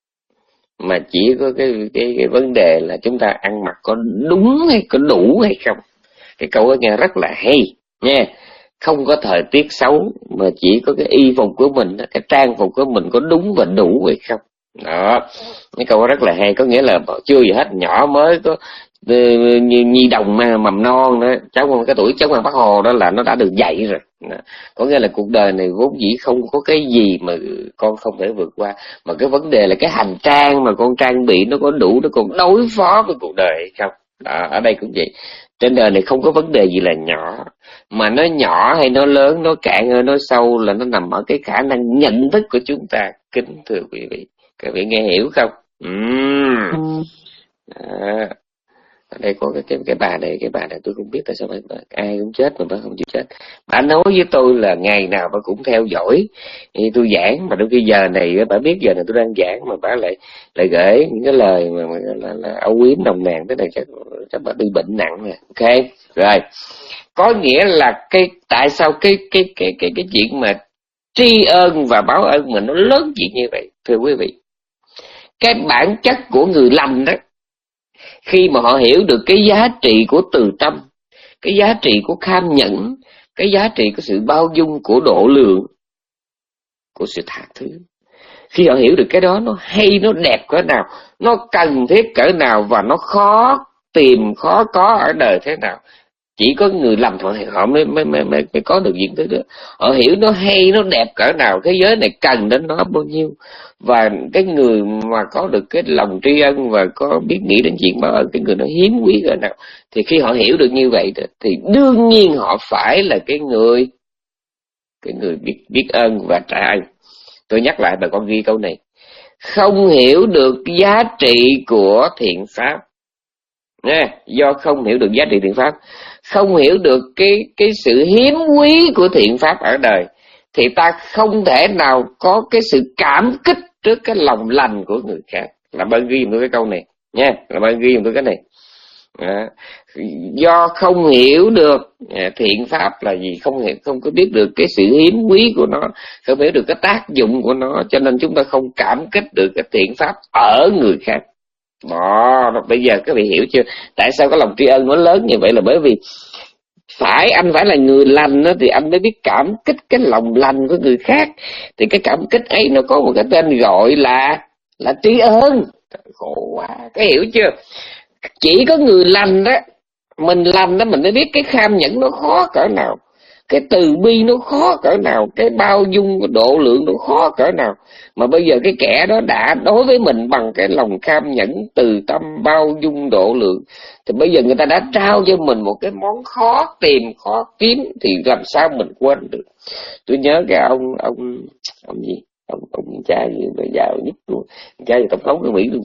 mà chỉ có cái, cái cái vấn đề là chúng ta ăn mặc có đúng hay có đủ hay không. Cái câu đó nghe rất là hay nha. Không có thời tiết xấu, mà chỉ có cái y phục của mình, cái trang phục của mình có đúng và đủ hay không. Đó, cái câu đó rất là hay, có nghĩa là chưa gì hết, nhỏ mới có như nhi đồng mầm non đó, cháu cái tuổi cháu ngoan Bác Hồ đó là nó đã được dạy rồi. Đó. Có nghĩa là cuộc đời này vốn dĩ không có cái gì mà con không thể vượt qua, mà cái vấn đề là cái hành trang mà con trang bị nó có đủ để con đối phó với cuộc đời hay không. Đó, ở đây cũng vậy. Trên đời này không có vấn đề gì là nhỏ, mà nó nhỏ hay nó lớn, nó cạn hay nó sâu là nó nằm ở cái khả năng nhận thức của chúng ta. Kính thưa quý vị, các vị nghe hiểu không? Uhm. À, ở đây có cái cái cái bà này, cái bà này tôi không biết tại sao bà, ai cũng chết mà bà không chịu chết. Bà nói với tôi là ngày nào bà cũng theo dõi thì tôi giảng, mà đôi khi giờ này bà biết giờ này tôi đang giảng mà bà lại lại gửi những cái lời mà, mà là, là âu yếm nồng nàn, thế này chắc chắc bà bị bệnh nặng rồi. Ok rồi, có nghĩa là cái tại sao cái cái cái cái cái chuyện mà tri ân và báo ơn mà nó lớn chuyện như vậy. Thưa quý vị, cái bản chất của người lành đó, khi mà họ hiểu được cái giá trị của từ tâm, cái giá trị của kham nhẫn, cái giá trị của sự bao dung, của độ lượng, của sự tha thứ, khi họ hiểu được cái đó, nó hay, nó đẹp cỡ nào, nó cần thiết cỡ nào, và nó khó tìm, khó có ở đời thế nào, chỉ có người làm họ họ mới mới mới mới, mới có được những thứ đó. Họ hiểu nó hay, nó đẹp cỡ nào, thế giới này cần đến nó bao nhiêu, và cái người mà có được cái lòng tri ân và có biết nghĩ đến chuyện báo ơn, cái người nó hiếm quý cỡ nào, thì khi họ hiểu được như vậy thì đương nhiên họ phải là cái người cái người biết biết ơn và trả ơn. Tôi nhắc lại bà con ghi câu này: không hiểu được giá trị của thiện pháp nha, do không hiểu được giá trị thiện pháp, không hiểu được cái cái sự hiếm quý của thiện pháp ở đời, thì ta không thể nào có cái sự cảm kích trước cái lòng lành của người khác. Làm ơn ghi giùm tôi cái câu này nha, làm ơn ghi giùm tôi cái này. À, do không hiểu được à, thiện pháp là gì, không hiểu, không có biết được cái sự hiếm quý của nó, không hiểu được cái tác dụng của nó, cho nên chúng ta không cảm kích được cái thiện pháp ở người khác. Đó, bây giờ các vị hiểu chưa? Tại sao cái lòng tri ân nó lớn như vậy? Là bởi vì phải anh phải là người lành đó, thì anh mới biết cảm kích cái lòng lành của người khác. Thì cái cảm kích ấy nó có một cái tên gọi là là tri ân. Khổ quá, cái hiểu chưa? Chỉ có người lành đó, mình lành đó mình mới biết cái kham nhẫn nó khó cỡ nào, cái từ bi nó khó cỡ nào, cái bao dung, cái độ lượng nó khó cỡ nào. Mà bây giờ cái kẻ đó đã đối với mình bằng cái lòng kham nhẫn, từ tâm, bao dung, độ lượng, thì bây giờ người ta đã trao cho mình một cái món khó tìm, khó kiếm, thì làm sao mình quên được. Tôi nhớ cái ông ông ông gì ông ông cha gì mà giàu nhất luôn, cha gì tổng thống của Mỹ luôn.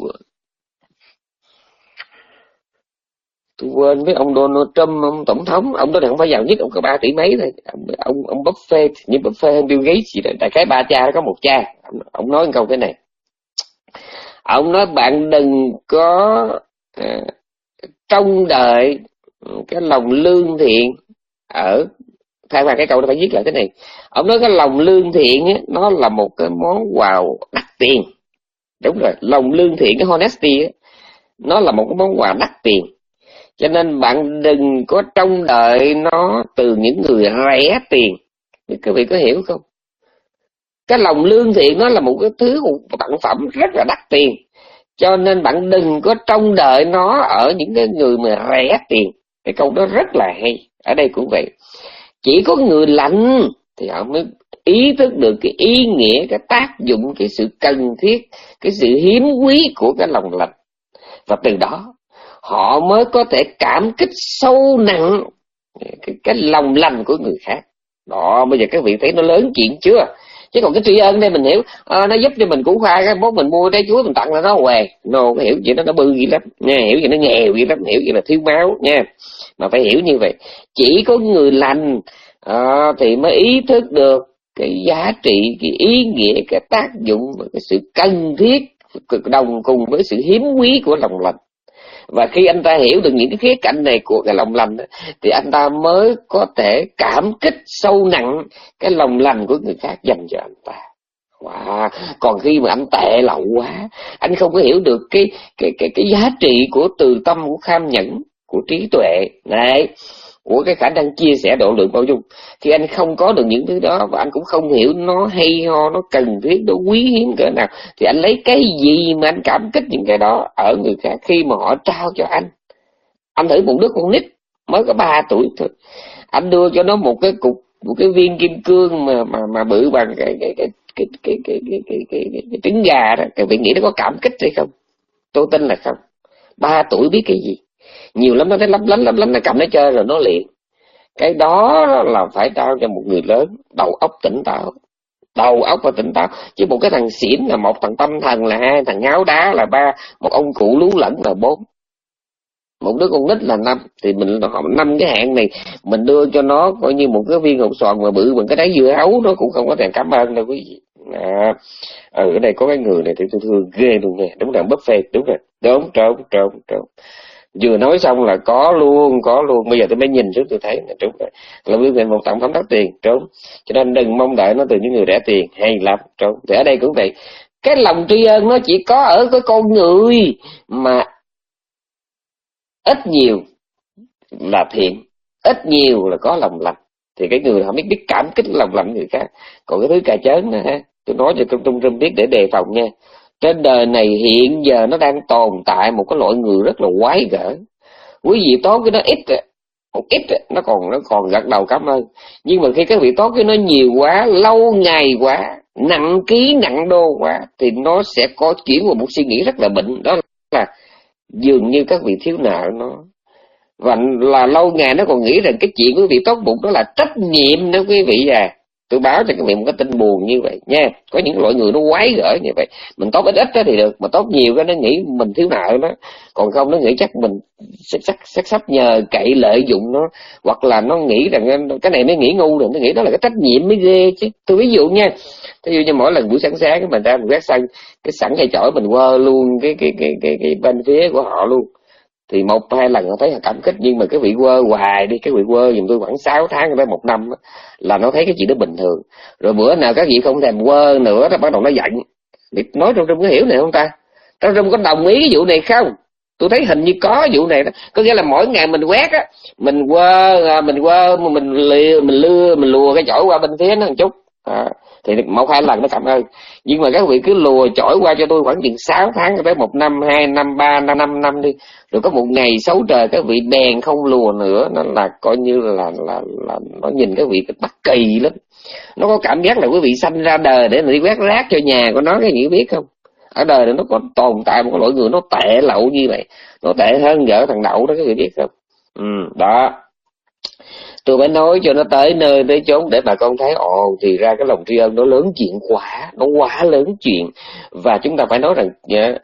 Tôi quên với ông Donald Trump, ông tổng thống, ông đó thì không phải giàu nhất, ông có ba tỷ mấy thôi. Ông ông, ông Buffett, như Buffett hay Bill Gates gì đó, tại cái ba cha nó có một cha. Ông, ông nói một câu thế này, ông nói bạn đừng có à, trông đợi cái lòng lương thiện ở, thay vào cái câu đó phải viết lại thế này. Ông nói cái lòng lương thiện ấy, nó là một cái món quà đắt tiền. Đúng rồi, lòng lương thiện, cái honesty ấy, nó là một cái món quà đắt tiền. Cho nên bạn đừng có trông đợi nó từ những người rẻ tiền. Các vị có hiểu không? Cái lòng lương thiện nó là một cái thứ, một tặng phẩm rất là đắt tiền. Cho nên bạn đừng có trông đợi nó ở những cái người mà rẻ tiền. Cái câu đó rất là hay. Ở đây cũng vậy. Chỉ có người lành thì họ mới ý thức được cái ý nghĩa, cái tác dụng, cái sự cần thiết, cái sự hiếm quý của cái lòng lành. Và từ đó họ mới có thể cảm kích sâu nặng cái, cái lòng lành của người khác. Đó, bây giờ các vị thấy nó lớn chuyện chưa? Chứ còn cái tri ân đây mình hiểu, à, nó giúp cho mình củ khoai, cái bố mình mua trái chuối mình tặng là nó què. No, cái hiểu chuyện đó nó bự gì lắm nha, hiểu gì nó nghèo gì lắm, hiểu gì là thiếu máu nha. Mà phải hiểu như vậy. Chỉ có người lành à, thì mới ý thức được cái giá trị, cái ý nghĩa, cái tác dụng và cái sự cần thiết đồng cùng với sự hiếm quý của lòng lành. Và khi anh ta hiểu được những cái khía cạnh này của cái lòng lành, thì anh ta mới có thể cảm kích sâu nặng cái lòng lành của người khác dành cho anh ta. Wow. Còn khi mà anh tệ lậu quá, anh không có hiểu được cái cái cái cái giá trị của từ tâm, của kham nhẫn, của trí tuệ này, của cái khả năng chia sẻ, độ lượng, bao dung. Khi anh không có được những thứ đó và anh cũng không hiểu nó hay ho, nó cần thiết, nó quý hiếm cỡ nào, thì anh lấy cái gì mà anh cảm kích những cái đó ở người khác khi mà họ trao cho anh. Anh thử một đứa con nít mới có ba tuổi thôi, anh đưa cho nó một cái cục, một cái viên kim cương mà mà mà bự bằng cái cái cái cái cái cái cái cái, cái, cái, cái trứng gà đó, các vị nghĩ nó có cảm kích hay không? Tôi tin là không. Ba tuổi biết cái gì? Nhiều lắm nó thấy lắm lắm lắm lắm, nó cầm nó chơi rồi nó liền. Cái đó là phải trao cho một người lớn, đầu óc tỉnh táo, đầu óc và tỉnh táo. Chứ một cái thằng xỉn là một, thằng tâm thần là hai, thằng ngáo đá là ba, một ông cụ lú lẫn là bốn, một đứa con nít là năm. Thì mình năm cái hạng này mình đưa cho nó coi như một cái viên hột xoàn mà bự bằng cái đáy dưa hấu, nó cũng không có thèm cảm ơn đâu quý vị. À, ở đây có cái người này thì tôi thương ghê luôn nha. Đúng là Buffett, đúng rồi, đúng trốn trốn trốn. Vừa nói xong là có luôn, có luôn. Bây giờ tôi mới nhìn xuống tôi thấy là trúng rồi. Là quyết định một tổng thống đắt tiền, trốn. Cho nên đừng mong đợi nó từ những người rẻ tiền, hay lắm, trốn. Thì ở đây cũng vậy. Cái lòng tri ân nó chỉ có ở cái con người mà ít nhiều là thiện, ít nhiều là có lòng lành, thì cái người họ biết biết cảm kích lòng lành người khác. Còn cái thứ cà chớn này ha, tôi nói cho công trung râm biết để đề phòng nha. Trên đời này hiện giờ nó đang tồn tại một cái loại người rất là quái gở. Quý vị tốt cái nó ít, một ít nó còn nó còn gật đầu cảm ơn. Nhưng mà khi các vị tốt cái nó nhiều quá, lâu ngày quá, nặng ký nặng đô quá, thì nó sẽ có chuyển vào một suy nghĩ rất là bệnh. Đó là dường như các vị thiếu nợ nó. Và là lâu ngày nó còn nghĩ rằng cái chuyện quý vị tốt bụng đó là trách nhiệm đó quý vị à. Tôi báo cho các vị một cái tin buồn như vậy nha. Có những loại người nó quái gở như vậy. Mình tốt ít ít đó thì được, mà tốt nhiều cái nó nghĩ mình thiếu nợ nó. Còn không nó nghĩ chắc mình sắc sắc sắp nhờ cậy lợi dụng nó. Hoặc là nó nghĩ rằng cái này nó nghĩ ngu rồi, nó nghĩ đó là cái trách nhiệm mới ghê chứ. Tôi ví dụ nha, ví dụ như mỗi lần buổi sáng sáng mình ra mình quét sân, cái sẵn cây chổi mình quơ luôn cái cái cái cái, cái bên phía của họ luôn. thì một hai lần họ thấy họ cảm kích, nhưng mà cái vị quơ hoài đi, cái vị quơ giùm tôi khoảng sáu tháng tới một năm đó, là nó thấy cái chuyện đó bình thường. Rồi bữa nào các vị không thèm quơ nữa đó, bắt đầu nó giận. Thì nói trong trong có hiểu này không ta? Trong trong có đồng ý cái vụ này không? Tôi thấy hình như có vụ này đó. Có nghĩa là mỗi ngày mình quét á, mình quơ mình quơ mình lừa mình lưa mình lùa cái chổi qua bên phía nó một chút à, thì một hai lần nó cảm ơn. Nhưng mà các vị cứ lùa chổi qua cho tôi khoảng chừng sáu tháng tới một năm, hai năm, ba năm, năm năm đi, rồi có một ngày xấu trời các vị bèn không lùa nữa, nó là coi như là là là nó nhìn các vị bất kỳ lắm. Nó có cảm giác là quý vị sanh ra đời để mà đi quét rác cho nhà của nó, cái gì biết không? Ở đời này nó còn tồn tại một cái loại người nó tệ lậu như vậy, nó tệ hơn vợ thằng Đậu đó, các vị biết không? Ừ, đó. Tôi phải nói cho nó tới nơi tới chốn để bà con thấy, ồ thì ra cái lòng tri ân nó lớn chuyện quá, nó quá lớn chuyện. Và chúng ta phải nói rằng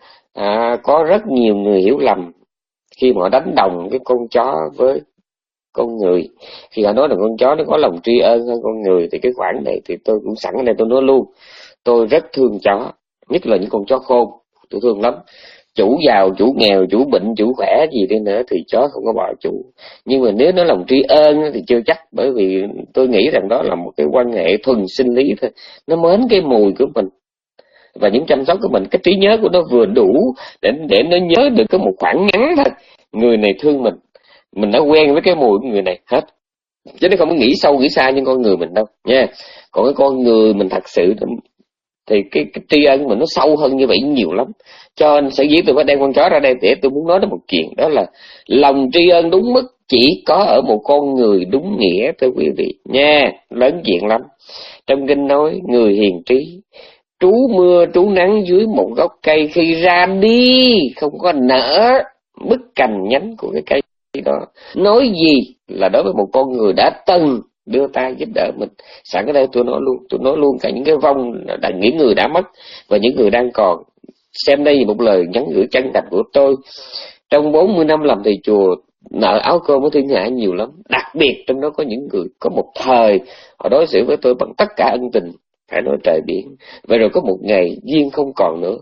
à, có rất nhiều người hiểu lầm khi mà họ đánh đồng cái con chó với con người. Khi họ nói rằng con chó nó có lòng tri ân hơn con người, thì cái khoản này thì tôi cũng sẵn ở đây tôi nói luôn, tôi rất thương chó, nhất là những con chó khôn, tôi thương lắm. Chủ giàu, chủ nghèo, chủ bệnh, chủ khỏe gì đi nữa thì chó không có bỏ chủ. Nhưng mà nếu nó lòng tri ân thì chưa chắc, bởi vì tôi nghĩ rằng đó là một cái quan hệ thuần sinh lý thôi. Nó mến cái mùi của mình và những chăm sóc của mình, cái trí nhớ của nó vừa đủ để để nó nhớ được có một khoảng ngắn thôi. Người này thương mình, mình đã quen với cái mùi của người này hết, chứ nó không có nghĩ sâu nghĩ xa như con người mình đâu nha. Còn cái con người mình thật sự thì cái, cái tri ân của mình nó sâu hơn như vậy nhiều lắm. Cho nên sở dĩ tôi phải đem con chó ra đây để tôi muốn nói đến một chuyện, đó là lòng tri ân đúng mức chỉ có ở một con người đúng nghĩa, thưa quý vị nha, lớn chuyện lắm. Trong kinh nói người hiền trí trú mưa trú nắng dưới một gốc cây, khi ra đi không có nở bức cành nhánh của cái cây đó. Nói gì là đối với một con người đã từng đưa tay giúp đỡ mình. Sẵn ở đây tôi nói luôn, tôi nói luôn cả những cái vong là những người đã mất và những người đang còn. Xem đây một lời nhắn gửi chân thành của tôi. Trong bốn mươi năm làm thầy chùa, nợ áo cơm của thiên hạ nhiều lắm. Đặc biệt trong đó có những người có một thời họ đối xử với tôi bằng tất cả ân tình, phải nói trời biển. Vậy rồi có một ngày duyên không còn nữa,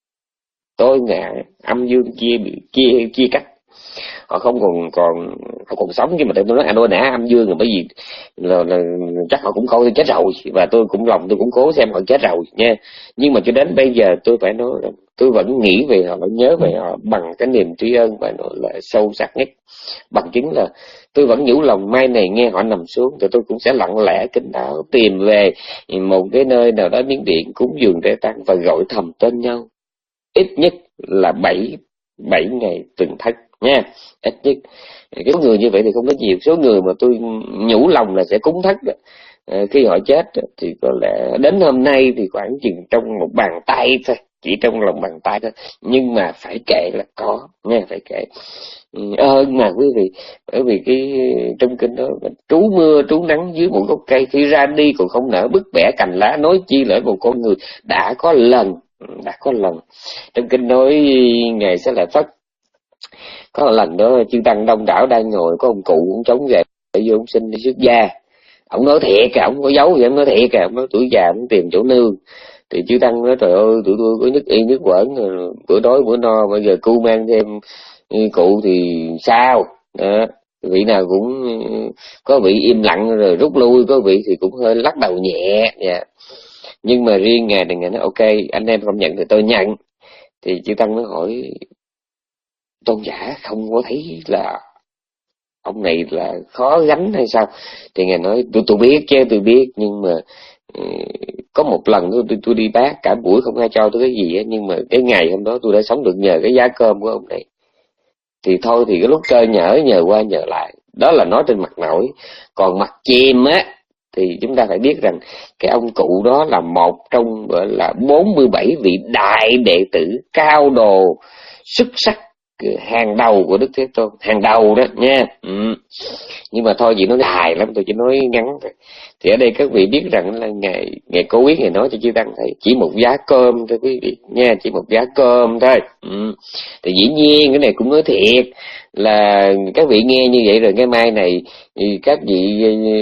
tôi ngại âm dương chia chia chia cắt, họ không còn còn họ còn sống. Nhưng mà tôi nói anh ơi nã âm dương rồi, bởi vì là, là chắc họ cũng coi tôi chết rồi, và tôi cũng lòng tôi cũng cố xem họ chết rồi nha. Nhưng mà cho đến bây giờ tôi phải nói là tôi vẫn nghĩ về họ, vẫn nhớ về họ bằng cái niềm tri ân và nói là sâu sắc nhất. Bằng chứng là tôi vẫn nhủ lòng mai này nghe họ nằm xuống thì tôi cũng sẽ lặng lẽ kính đáo tìm về một cái nơi nào đó Miến Điện cúng dường để tăng và gọi thầm tên nhau ít nhất là bảy bảy ngày từng thất nha, ít nhất. Cái số người như vậy thì không có nhiều. Số người mà tôi nhủ lòng là sẽ cúng thất đó, à, khi họ chết thì có lẽ đến hôm nay thì khoảng chừng trong một bàn tay thôi, chỉ trong lòng bàn tay thôi. Nhưng mà phải kể là có nha, phải kể ơn mà quý vị. Bởi vì cái trong kinh đó, trú mưa trú nắng dưới một gốc cây, khi ra đi còn không nở bứt bẻ cành lá, nói chi là một con người đã có lần đã có lần trong kinh nói ngày sẽ lại Phất. Có một lần đó chư tăng đông đảo đang ngồi, có ông cụ cũng trống dậy vô ông xin đi xuất gia. Ông nói thiệt kìa, ông có giấu gì, ông nói thiệt kìa, ông nói tuổi già ông tìm chỗ nương. Thì chư tăng nói trời ơi tụi tôi có nhất y nhất quẩn, bữa đói bữa no, bây giờ cu mang thêm cụ thì sao đó. Vị nào cũng có vị im lặng rồi rút lui, có vị thì cũng hơi lắc đầu nhẹ. Yeah. Nhưng mà riêng ngài thì ngài nói ok anh em không nhận thì tôi nhận. Thì chư tăng mới hỏi tôn giả không có thấy là ông này là khó gánh hay sao? Thì ngài nói tôi tôi biết chứ, tôi biết, nhưng mà có một lần tôi, tôi, tôi đi bác cả buổi không ai cho tôi cái gì ấy, nhưng mà cái ngày hôm đó tôi đã sống được nhờ cái giá cơm của ông này. Thì thôi thì cái lúc cơ nhở nhờ qua nhờ lại, đó là nói trên mặt nổi. Còn mặt chim á thì chúng ta phải biết rằng cái ông cụ đó là một trong gọi là bốn mươi bảy vị đại đệ tử cao đồ xuất sắc hàng đầu của Đức Thế Tôn, hàng đầu đó nha. Ừ. Nhưng mà thôi chị nói dài lắm, tôi chỉ nói ngắn thôi. Thì ở đây các vị biết rằng là ngày ngày Cố Quyết ngày nói cho chư tăng thấy chỉ một giá cơm thôi quý vị nha, chỉ một giá cơm thôi. Ừ. Thì dĩ nhiên cái này cũng nói thiệt là các vị nghe như vậy rồi ngày mai này các vị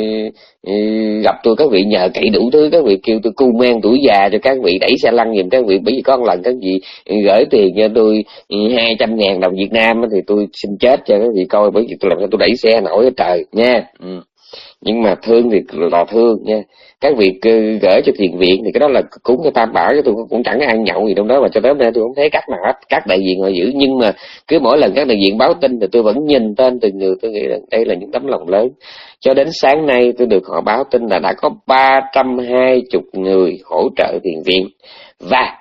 gặp tôi, các vị nhờ cậy đủ thứ, các vị kêu tôi cu mang tuổi già cho các vị, đẩy xe lăn giùm các vị, bởi vì có một lần các vị gửi tiền cho tôi hai trăm ngàn đồng Việt Nam thì tôi xin chết cho các vị coi, bởi vì tôi làm sao tôi đẩy xe nổi hết trời nha. Ừ. Nhưng mà thương thì là thương nha. Các vị gửi cho thiền viện thì cái đó là cúng cho Tam Bảo, chứ tôi cũng chẳng có ăn nhậu gì trong đó, mà cho tới hôm nay tôi không thấy các nào hết, các đại diện họ giữ. Nhưng mà cứ mỗi lần các đại diện báo tin thì tôi vẫn nhìn tên từng người, tôi nghĩ rằng đây là những tấm lòng lớn. Cho đến sáng nay tôi được họ báo tin là đã có ba trăm hai mươi người hỗ trợ thiền viện, và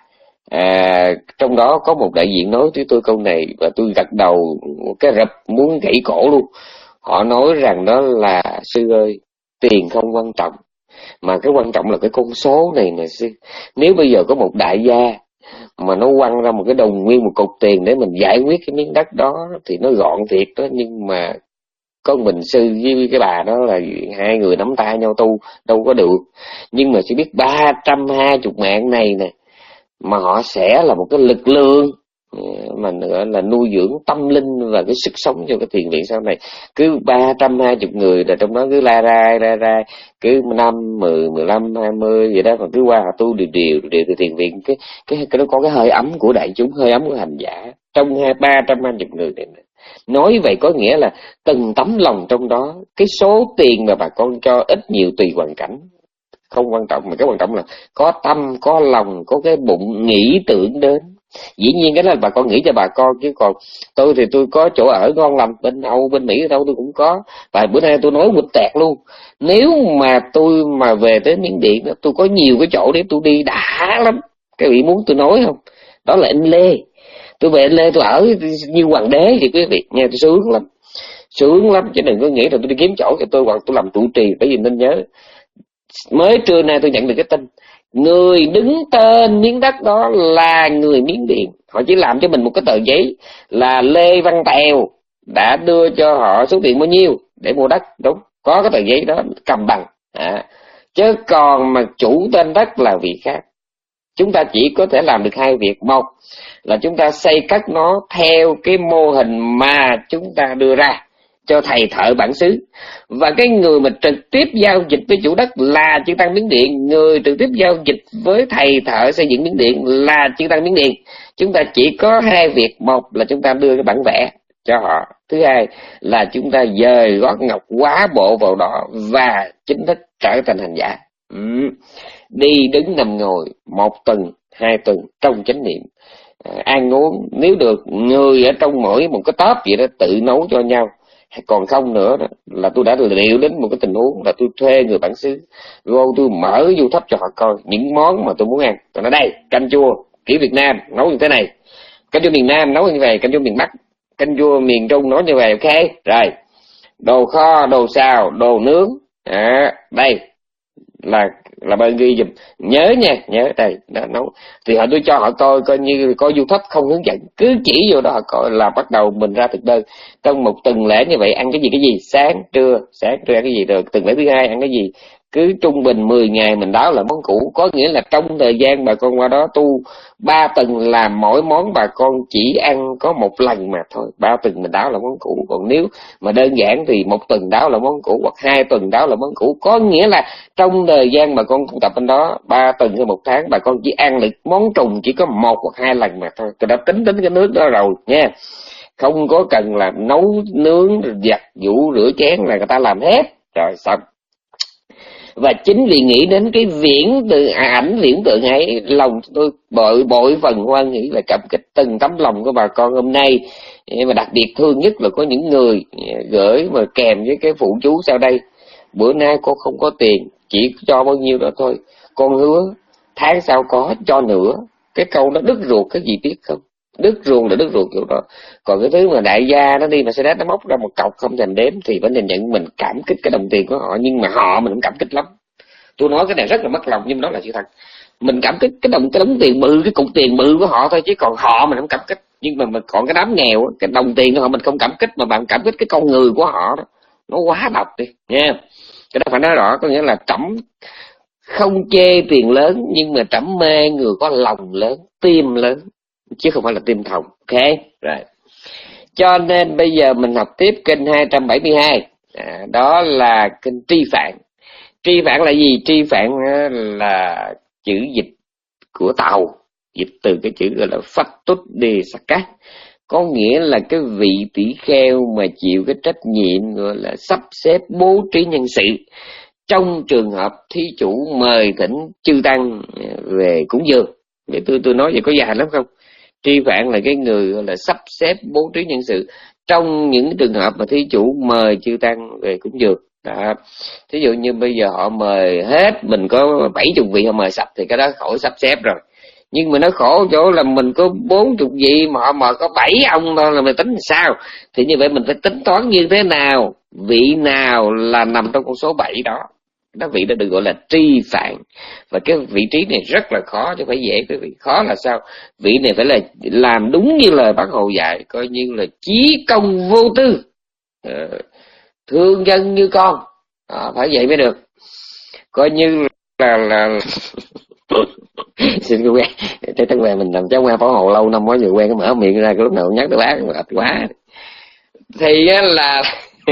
à, trong đó có một đại diện nói với tôi câu này và tôi gật đầu cái rập muốn gãy cổ luôn. Họ nói rằng đó là sư ơi, tiền không quan trọng, mà cái quan trọng là cái con số này nè sư. Nếu bây giờ có một đại gia mà nó quăng ra một cái đồng nguyên, một cục tiền để mình giải quyết cái miếng đất đó thì nó gọn thiệt đó. Nhưng mà con mình sư với cái bà đó là hai người nắm tay nhau tu đâu có được. Nhưng mà sư biết ba trăm hai mươi mạng này nè, mà họ sẽ là một cái lực lượng mà gọi là nuôi dưỡng tâm linh và cái sức sống cho cái thiền viện sau này. Cứ ba trăm hai mươi người là trong đó cứ la ra la ra cứ năm mười mười lăm hai mươi vậy đó, còn cứ qua họ tu điều điều điều từ thiền viện, cái cái cái nó có cái hơi ấm của đại chúng, hơi ấm của hành giả trong hai ba trăm hai mươi người này. Nói vậy có nghĩa là từng tấm lòng trong đó, cái số tiền mà bà con cho ít nhiều tùy hoàn cảnh không quan trọng, mà cái quan trọng là có tâm, có lòng, có cái bụng nghĩ tưởng đến. Dĩ nhiên cái đó là bà con nghĩ cho bà con, chứ còn tôi thì tôi có chỗ ở ngon lành bên Âu bên Mỹ ở đâu tôi cũng có. Và bữa nay tôi nói quịch tẹt luôn, nếu mà tôi mà về tới Miến Điện đó, tôi có nhiều cái chỗ để tôi đi đã lắm. Các vị muốn tôi nói không? Đó là Anh Lê. Tôi về Anh Lê tôi ở như hoàng đế thì quý vị nghe, tôi sướng lắm, sướng lắm, chứ đừng có nghĩ là tôi đi kiếm chỗ cho tôi hoặc tôi làm trụ trì. Bởi vì nên nhớ, mới trưa nay tôi nhận được cái tin người đứng tên miếng đất đó là người Miến Điện. Họ chỉ làm cho mình một cái tờ giấy là Lê Văn Tèo đã đưa cho họ số tiền bao nhiêu để mua đất, đúng, có cái tờ giấy đó cầm bằng à. Chứ còn mà chủ tên đất là vị khác. Chúng ta chỉ có thể làm được hai việc. Một là chúng ta xây cất nó theo cái mô hình mà chúng ta đưa ra cho thầy thợ bản xứ, và cái người mà trực tiếp giao dịch với chủ đất là chư tăng Miến Điện, người trực tiếp giao dịch với thầy thợ xây dựng Miến Điện là chư tăng Miến Điện. Chúng ta chỉ có hai việc, một là chúng ta đưa cái bản vẽ cho họ, thứ hai là chúng ta dời gót ngọc quá bộ vào đó và chính thức trở thành hành giả. Ừ. Đi đứng nằm ngồi một tuần hai tuần trong chánh niệm, à, ăn uống nếu được người ở trong mỗi một cái tốp vậy đó tự nấu cho nhau. Còn không nữa đó, là tôi đã liệu đến một cái tình huống là tôi thuê người bản xứ vô, tôi mở YouTube cho họ coi những món mà tôi muốn ăn. Tôi nói đây, canh chua kiểu Việt Nam nấu như thế này, canh chua miền Nam nấu như vậy, canh chua miền Bắc, canh chua miền Trung nấu như vậy, ok rồi, đồ kho, đồ xào, đồ nướng, à, đây là là bên ghi dùm, nhớ nha, nhớ đây đã nấu. Thì họ tôi cho họ coi coi như coi YouTube không hướng dẫn, cứ chỉ vô đó họ coi là bắt đầu mình ra thực đơn. Trong một tuần lễ như vậy ăn cái gì cái gì, sáng trưa sáng trưa ăn cái gì, rồi tuần lễ thứ hai ăn cái gì, cứ trung bình mười ngày mình đáo lại món cũ. Có nghĩa là trong thời gian bà con qua đó tu ba tuần làm mỗi món bà con chỉ ăn có một lần mà thôi, ba tuần mình đáo lại món cũ. Còn nếu mà đơn giản thì một tuần đáo lại món cũ hoặc hai tuần đáo lại món cũ. Có nghĩa là trong thời gian bà con tu tập bên đó ba tuần hay một tháng, bà con chỉ ăn được món trùng chỉ có một hoặc hai lần mà thôi. Tôi đã tính tính cái nước đó rồi nha, không có cần là nấu nướng giặt giũ rửa chén là người ta làm hết rồi xong. Và chính vì nghĩ đến cái viễn từ à, ảnh viễn tượng ấy, lòng tôi bội bội phần hoan nghĩ là cảm kích từng tấm lòng của bà con hôm nay. Mà đặc biệt thương nhất là có những người gửi mà kèm với cái phụ chú sau đây: bữa nay con không có tiền, chỉ cho bao nhiêu đó thôi, con hứa tháng sau có cho nữa. Cái câu đó đứt ruột cái gì biết không? Đứt ruột là đứt ruột kiểu đó. Còn cái thứ mà đại gia nó đi mà xe đát nó móc ra một cọc không thèm đếm thì vẫn nên nhận mình cảm kích cái đồng tiền của họ, nhưng mà họ mình cũng cảm kích lắm. Tôi nói cái này rất là mất lòng nhưng đó là sự thật. Mình cảm kích cái đồng cái đống tiền bự, cái cục tiền bự của họ thôi, chứ còn họ mình không cảm kích. Nhưng mà mình còn cái đám nghèo, cái đồng tiền của họ mình không cảm kích, mà bạn cảm kích cái con người của họ đó, nó quá độc đi nha. Cái đó phải nói rõ, có nghĩa là trẫm không chê tiền lớn, nhưng mà trẫm mê người có lòng lớn, tim lớn, chứ không phải là tim thòng. Ok rồi. Cho nên bây giờ mình học tiếp kinh hai trăm bảy mươi hai, à, đó là kinh tri phạn. Tri phạn là gì? Tri phạn là chữ dịch của Tàu, dịch từ cái chữ gọi là phách tút đề sắc cát, có nghĩa là cái vị tỷ kheo mà chịu cái trách nhiệm gọi là sắp xếp bố trí nhân sự trong trường hợp thí chủ mời thỉnh chư tăng về cúng dường. Để tôi tôi nói vậy có dài lắm không? Tri phạn là cái người gọi là sắp xếp bố trí nhân sự trong những trường hợp mà thí chủ mời chư tăng về cúng dường. Đó. Thí dụ như bây giờ họ mời hết, mình có bảy chục vị họ mời sạch thì cái đó khỏi sắp xếp rồi. Nhưng mà nó khổ chỗ là mình có bốn chục vị mà họ mời có bảy ông thôi, là mình tính sao? Thì như vậy mình phải tính toán như thế nào? Vị nào là nằm trong con số bảy đó? Đó, vị đó được gọi là tri phạn. Và cái vị trí này rất là khó chứ không phải dễ. Cái vị khó là sao? Vị này phải là làm đúng như lời Bác Hồ dạy, coi như là chí công vô tư, thương dân như con, à, phải vậy mới được. Coi như là là xin quen cái thằng quen mình làm cháu quen Bảo Hộ lâu năm quá, vừa quen cái mở miệng ra cái lúc nào nhắc tới bác mệt quá. Thì là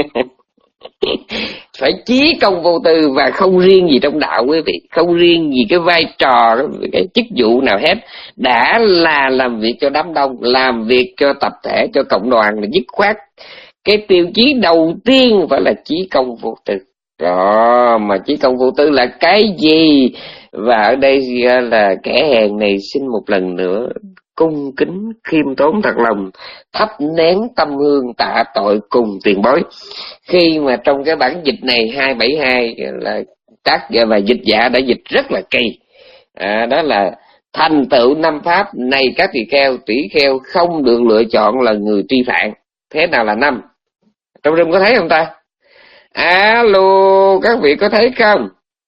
phải chí công vô tư, và không riêng gì trong đạo quý vị, không riêng gì cái vai trò, cái chức vụ nào hết. Đã là làm việc cho đám đông, làm việc cho tập thể, cho cộng đoàn là dứt khoát cái tiêu chí đầu tiên phải là chí công vô tư. Đó, mà chí công vô tư là cái gì? Và ở đây là kẻ hèn này xin một lần nữa cung kính khiêm tốn thật lòng, thắp nén tâm hương tạ tội cùng tiền bối. Khi mà trong cái bản dịch này hai bảy hai là tác giả và dịch giả đã dịch rất là kỳ, à, đó là thành tựu năm pháp này các tỳ kheo, tỷ kheo không được lựa chọn là người tri phạn. Thế nào là năm? Trong rừng có thấy không ta? Alo, các vị có thấy không?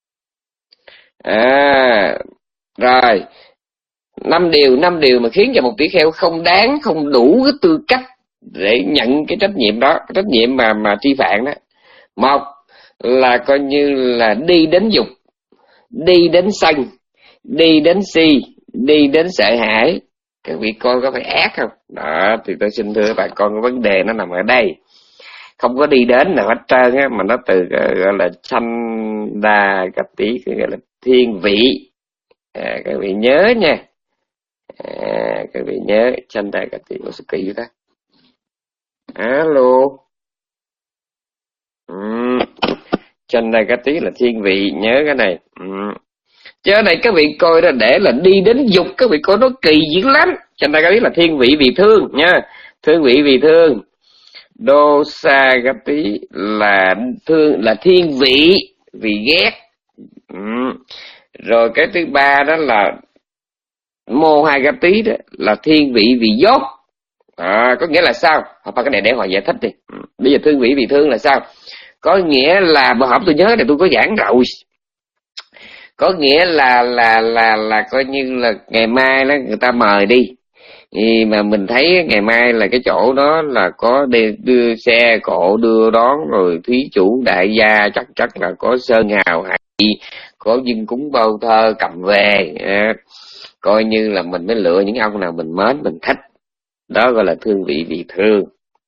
À, rồi, năm điều, năm điều mà khiến cho một tỷ kheo không đáng, không đủ cái tư cách để nhận cái trách nhiệm đó, cái trách nhiệm mà mà tri phạn đó. Một là coi như là đi đến dục, đi đến sân, đi đến si, đi đến sợ hãi. Các vị coi có phải ác không? Đó, thì tôi xin thưa bà con, cái vấn đề nó nằm ở đây. Không có đi đến nào hết trơn á, mà nó từ gọi là sanh đà gặp tỷ, gọi là thiên vị. À, các vị nhớ nha. À, các vị nhớ sanh đà gặp tỷ, có sự kỳ đó. Alo. Ừ. Sanh đà gặp tỷ là thiên vị, nhớ cái này. Ừ. Chứ ở đây các vị coi đó, để là đi đến dục, các vị coi nó kỳ dữ lắm. Sanh đà gặp tỷ là thiên vị vì thương nha, thương vị vì thương. Đô sa gấp tí là thương, là thiên vị vì ghét. Ừ. Rồi cái thứ ba đó là mô hai gấp tí đó là thiên vị vì dốt. À, có nghĩa là sao? Học cái này để họ giải thích đi. Ừ. Bây giờ thương vị vì thương là sao? Có nghĩa là mà học tôi nhớ này tôi có giảng rồi. Có nghĩa là là là là coi như là ngày mai đó người ta mời đi. Thì mà mình thấy ngày mai là cái chỗ đó là có đưa, đưa xe cộ đưa đón, rồi thí chủ đại gia chắc chắc là có sơn hào hải vị, có dân cúng bao thơ cầm về, à, coi như là mình mới lựa những ông nào mình mến, mình thích. Đó gọi là thương vị vì thương.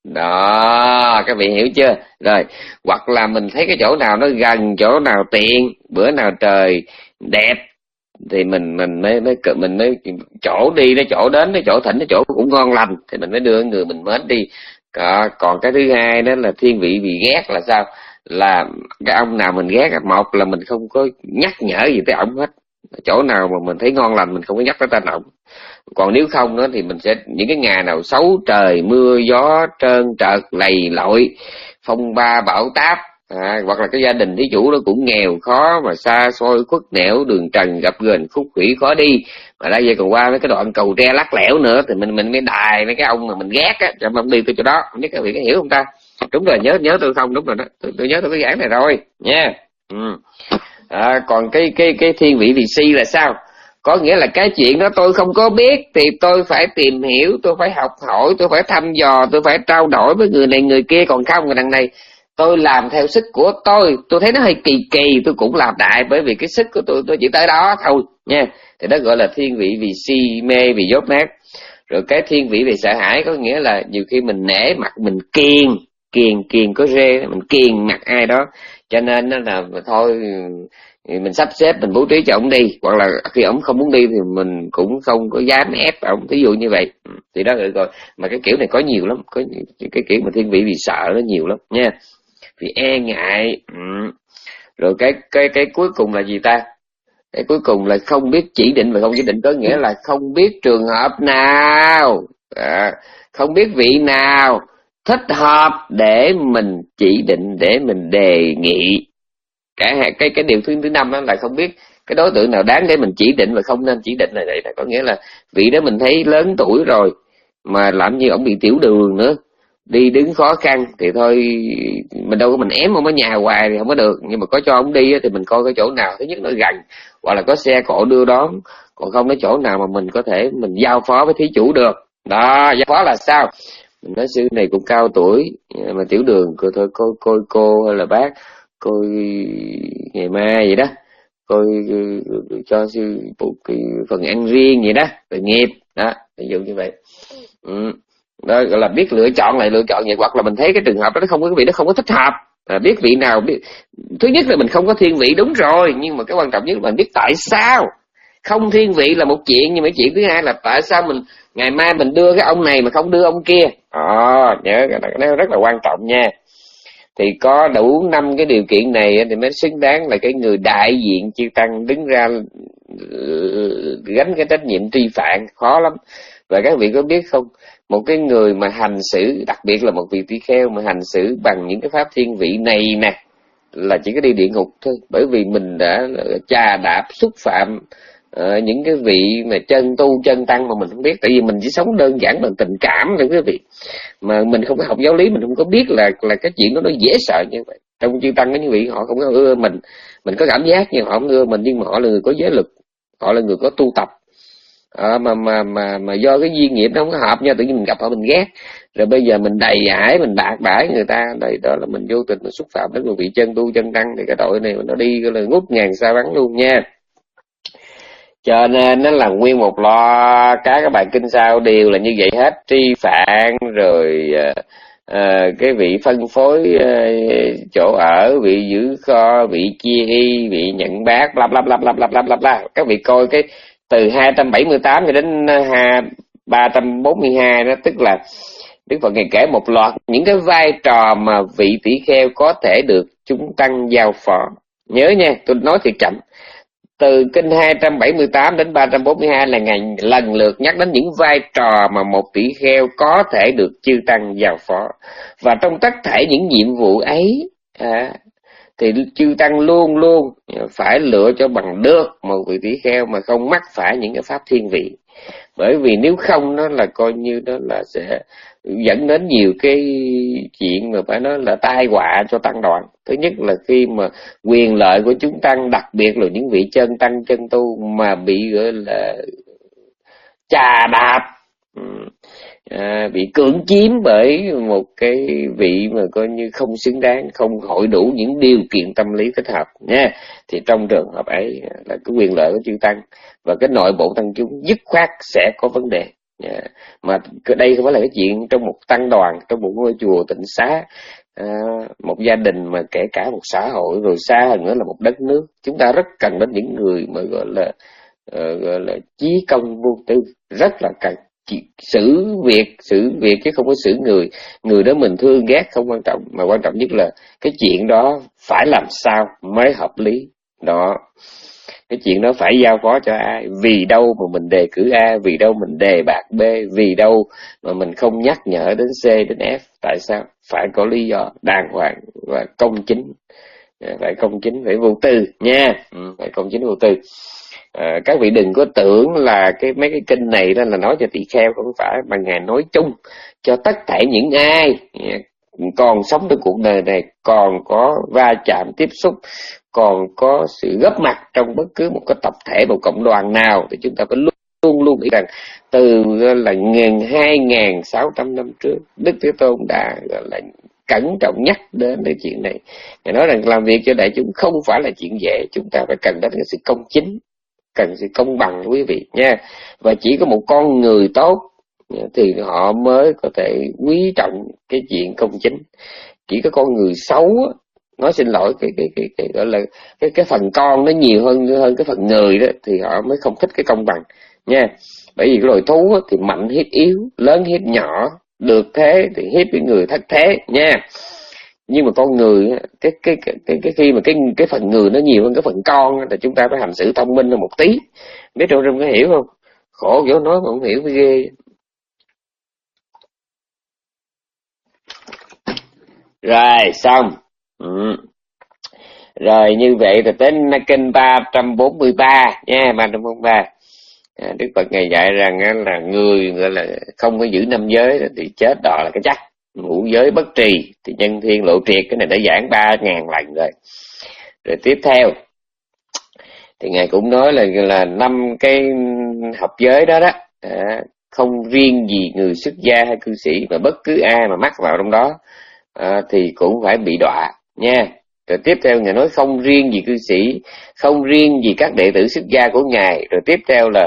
Đó, các vị hiểu chưa? Rồi, hoặc là mình thấy cái chỗ nào nó gần, chỗ nào tiện, bữa nào trời đẹp thì mình mình mới mới mình mới chỗ đi cái chỗ đến cái chỗ thỉnh cái chỗ cũng ngon lành thì mình mới đưa người mình mến đi. Còn, còn cái thứ hai đó là thiên vị vì ghét là sao? Là cái ông nào mình ghét, một là mình không có nhắc nhở gì tới ổng hết, chỗ nào mà mình thấy ngon lành mình không có nhắc tới tên ổng. Còn nếu không đó thì mình sẽ những cái ngày nào xấu trời mưa gió trơn trợt lầy lội phong ba bão táp, à, hoặc là cái gia đình thí chủ đó cũng nghèo khó mà xa xôi khuất nẻo, đường trần gập ghềnh khúc khủy khó đi, mà đã vậy còn qua mấy cái đoạn cầu tre lắc lẻo nữa thì mình mình mới đài mấy cái ông mà mình ghét á cho mình đi từ chỗ đó. Không biết các vị có hiểu không ta? Đúng rồi, nhớ nhớ tôi không? Đúng rồi đó, tôi, tôi nhớ tôi cái giảng này rồi nha. Ừ. À, còn cái cái cái thiên vị vì si là sao? Có nghĩa là cái chuyện đó tôi không có biết thì tôi phải tìm hiểu, tôi phải học hỏi, tôi phải thăm dò, tôi phải trao đổi với người này người kia. Còn không, người đằng này tôi làm theo sức của tôi, tôi thấy nó hơi kỳ kỳ, tôi cũng làm đại bởi vì cái sức của tôi tôi chỉ tới đó thôi nha. Thì đó gọi là thiên vị vì si mê, vì dốt nát. Rồi cái thiên vị về sợ hãi có nghĩa là nhiều khi mình nể mặt mình kiêng, kiêng kiêng có rê, mình kiêng mặt ai đó, cho nên nó là thôi mình sắp xếp mình bố trí cho ổng đi, hoặc là khi ổng không muốn đi thì mình cũng không có dám ép ổng, ví dụ như vậy. Thì đó rồi, rồi mà cái kiểu này có nhiều lắm, có cái kiểu mà thiên vị vì sợ nó nhiều lắm nha, vì e ngại. Ừ. Rồi cái cái cái cuối cùng là gì ta? Cái cuối cùng là không biết chỉ định và không chỉ định, có nghĩa là không biết trường hợp nào, à, không biết vị nào thích hợp để mình chỉ định, để mình đề nghị. Cả cái cái điều thứ thứ năm đó là không biết cái đối tượng nào đáng để mình chỉ định và không nên chỉ định. Là vậy, là có nghĩa là vị đó mình thấy lớn tuổi rồi mà làm như ổng bị tiểu đường nữa, đi đứng khó khăn thì thôi mình đâu có mình ém ông ở nhà hoài thì không có được, nhưng mà có cho ông đi thì mình coi cái chỗ nào thứ nhất nó gần, hoặc là có xe cộ đưa đón, còn không cái chỗ nào mà mình có thể mình giao phó với thí chủ được. Đó, giao phó là sao? Mình nói sư này cũng cao tuổi mà tiểu đường, cô thôi coi coi cô hay là bác coi ngày mai vậy đó, coi cho sư một cái phần ăn riêng vậy đó, rồi nghiệp đó, ví dụ như vậy. Ừ. Đó gọi là biết lựa chọn, lại lựa chọn vậy. Hoặc là mình thấy cái trường hợp đó nó không có cái vị nó không có thích hợp, à, biết vị nào biết. Thứ nhất là mình không có thiên vị đúng rồi, nhưng mà cái quan trọng nhất là mình biết tại sao. Không thiên vị là một chuyện, nhưng mà chuyện thứ hai là tại sao mình ngày mai mình đưa cái ông này mà không đưa ông kia. Ờ, nhớ cái này rất là quan trọng nha. Thì có đủ năm cái điều kiện này thì mới xứng đáng là cái người đại diện chư tăng đứng ra gánh cái trách nhiệm tri phạn, khó lắm. Và các vị có biết không, một cái người mà hành xử, đặc biệt là một vị tỳ kheo mà hành xử bằng những cái pháp thiên vị này nè, là chỉ có đi địa ngục thôi. Bởi vì mình đã chà đạp xúc phạm uh, những cái vị mà chân tu chân tăng mà mình không biết. Tại vì mình chỉ sống đơn giản bằng tình cảm thôi quý vị, mà mình không có học giáo lý, mình không có biết là là cái chuyện đó nó dễ sợ như vậy. Trong chư tăng có những vị họ không có ưa mình, mình có cảm giác nhưng họ không ưa mình, nhưng mà họ là người có giới lực, họ là người có tu tập. À, mà mà mà mà do cái duyên nghiệp nó không có hợp nha, tự nhiên mình gặp họ mình ghét, rồi bây giờ mình đầy ải mình bạc bãi người ta, đây đó là mình vô tình mình xúc phạm đến một vị chân tu chân tăng, thì cái tội này nó đi là ngút ngàn xa vắng luôn nha. Cho nên nó là nguyên một lo các cái bài kinh sau đều là như vậy hết, tri phạn rồi à, cái vị phân phối à, chỗ ở, vị giữ kho, vị chia y, vị nhận bác, bla bla bla bla bla bla bla. Các vị coi cái từ hai trăm bảy mươi tám cho đến ba trăm bốn mươi hai đó, tức là Đức Phật ngày kể một loạt những cái vai trò mà vị tỷ kheo có thể được chúng tăng giao phó. Nhớ nha, tôi nói thiệt chậm. Từ kinh hai trăm bảy mươi tám đến ba trăm bốn mươi hai là ngày lần lượt nhắc đến những vai trò mà một tỷ kheo có thể được chư tăng giao phó. Và trong tất thảy những nhiệm vụ ấy à, thì chư tăng luôn luôn phải lựa cho bằng được một vị tỷ kheo mà không mắc phải những cái pháp thiên vị. Bởi vì nếu không nó là coi như đó là sẽ dẫn đến nhiều cái chuyện mà phải nói là tai họa cho tăng đoàn. Thứ nhất là khi mà quyền lợi của chúng tăng, đặc biệt là những vị chân tăng chân tu mà bị gọi là chà đạp, à, bị cưỡng chiếm bởi một cái vị mà coi như không xứng đáng, không hội đủ những điều kiện tâm lý thích hợp nha, thì trong trường hợp ấy là cái quyền lợi của chư tăng và cái nội bộ tăng chúng dứt khoát sẽ có vấn đề. Yeah. Mà đây không phải là cái chuyện trong một tăng đoàn, trong một ngôi chùa tịnh xá, à, một gia đình, mà kể cả một xã hội, rồi xa hơn nữa là một đất nước. Chúng ta rất cần đến những người mà gọi là uh, gọi là chí công vô tư, rất là cần. Chỉ xử việc xử việc chứ không có xử người. Người đó mình thương ghét không quan trọng, mà quan trọng nhất là cái chuyện đó phải làm sao mới hợp lý đó. Cái chuyện đó phải giao phó cho ai, vì đâu mà mình đề cử A, vì đâu mình đề bạc B, vì đâu mà mình không nhắc nhở đến C đến F. Tại sao? Phải có lý do đàng hoàng và công chính, phải công chính, phải vô tư nha, ừ, phải công chính vô tư. À, các vị đừng có tưởng là cái mấy cái kinh này đó là nói cho tỳ kheo, không phải, mà Ngài nói chung cho tất cả những ai còn sống trong cuộc đời này, còn có va chạm tiếp xúc, còn có sự góp mặt trong bất cứ một cái tập thể, một cộng đoàn nào, thì chúng ta phải luôn luôn nghĩ rằng từ là ngàn hai ngàn sáu trăm năm trước Đức Thế Tôn đã gọi là cẩn trọng nhắc đến cái chuyện này. Ngài nói rằng làm việc cho đại chúng không phải là chuyện dễ, chúng ta phải cần đến cái sự công chính, cần sự công bằng quý vị nha. Và chỉ có một con người tốt thì họ mới có thể quý trọng cái chuyện công chính. Chỉ có con người xấu, nói xin lỗi, cái cái cái, cái gọi là cái cái phần con nó nhiều hơn hơn cái phần người đó, thì họ mới không thích cái công bằng nha. Bởi vì cái loài thú thì mạnh hiếp yếu, lớn hiếp nhỏ, được thế thì hiếp cái người thất thế nha. Nhưng mà con người cái cái cái cái, cái khi mà cái cái phần người nó nhiều hơn cái phần con thì chúng ta phải hành xử thông minh hơn một tí. Biết trong rừng có hiểu không? Khổ kiểu nói mà không hiểu mới ghê. Rồi xong. Ừ. Rồi như vậy là đến kinh ba trăm bốn mươi ba nha, ba trăm bốn mươi ba. À, Đức Phật ngày dạy rằng là người gọi là không có giữ năm giới thì chết đọa là cái chắc. Ngũ giới bất trì thì nhân thiên lộ triệt, cái này đã giảng ba ngàn lần rồi. Rồi tiếp theo thì ngài cũng nói là là năm cái học giới đó đó, à, không riêng gì người xuất gia hay cư sĩ, mà bất cứ ai mà mắc vào trong đó à, thì cũng phải bị đọa nha. Rồi tiếp theo ngài nói không riêng gì cư sĩ, không riêng gì các đệ tử xuất gia của ngài. Rồi tiếp theo là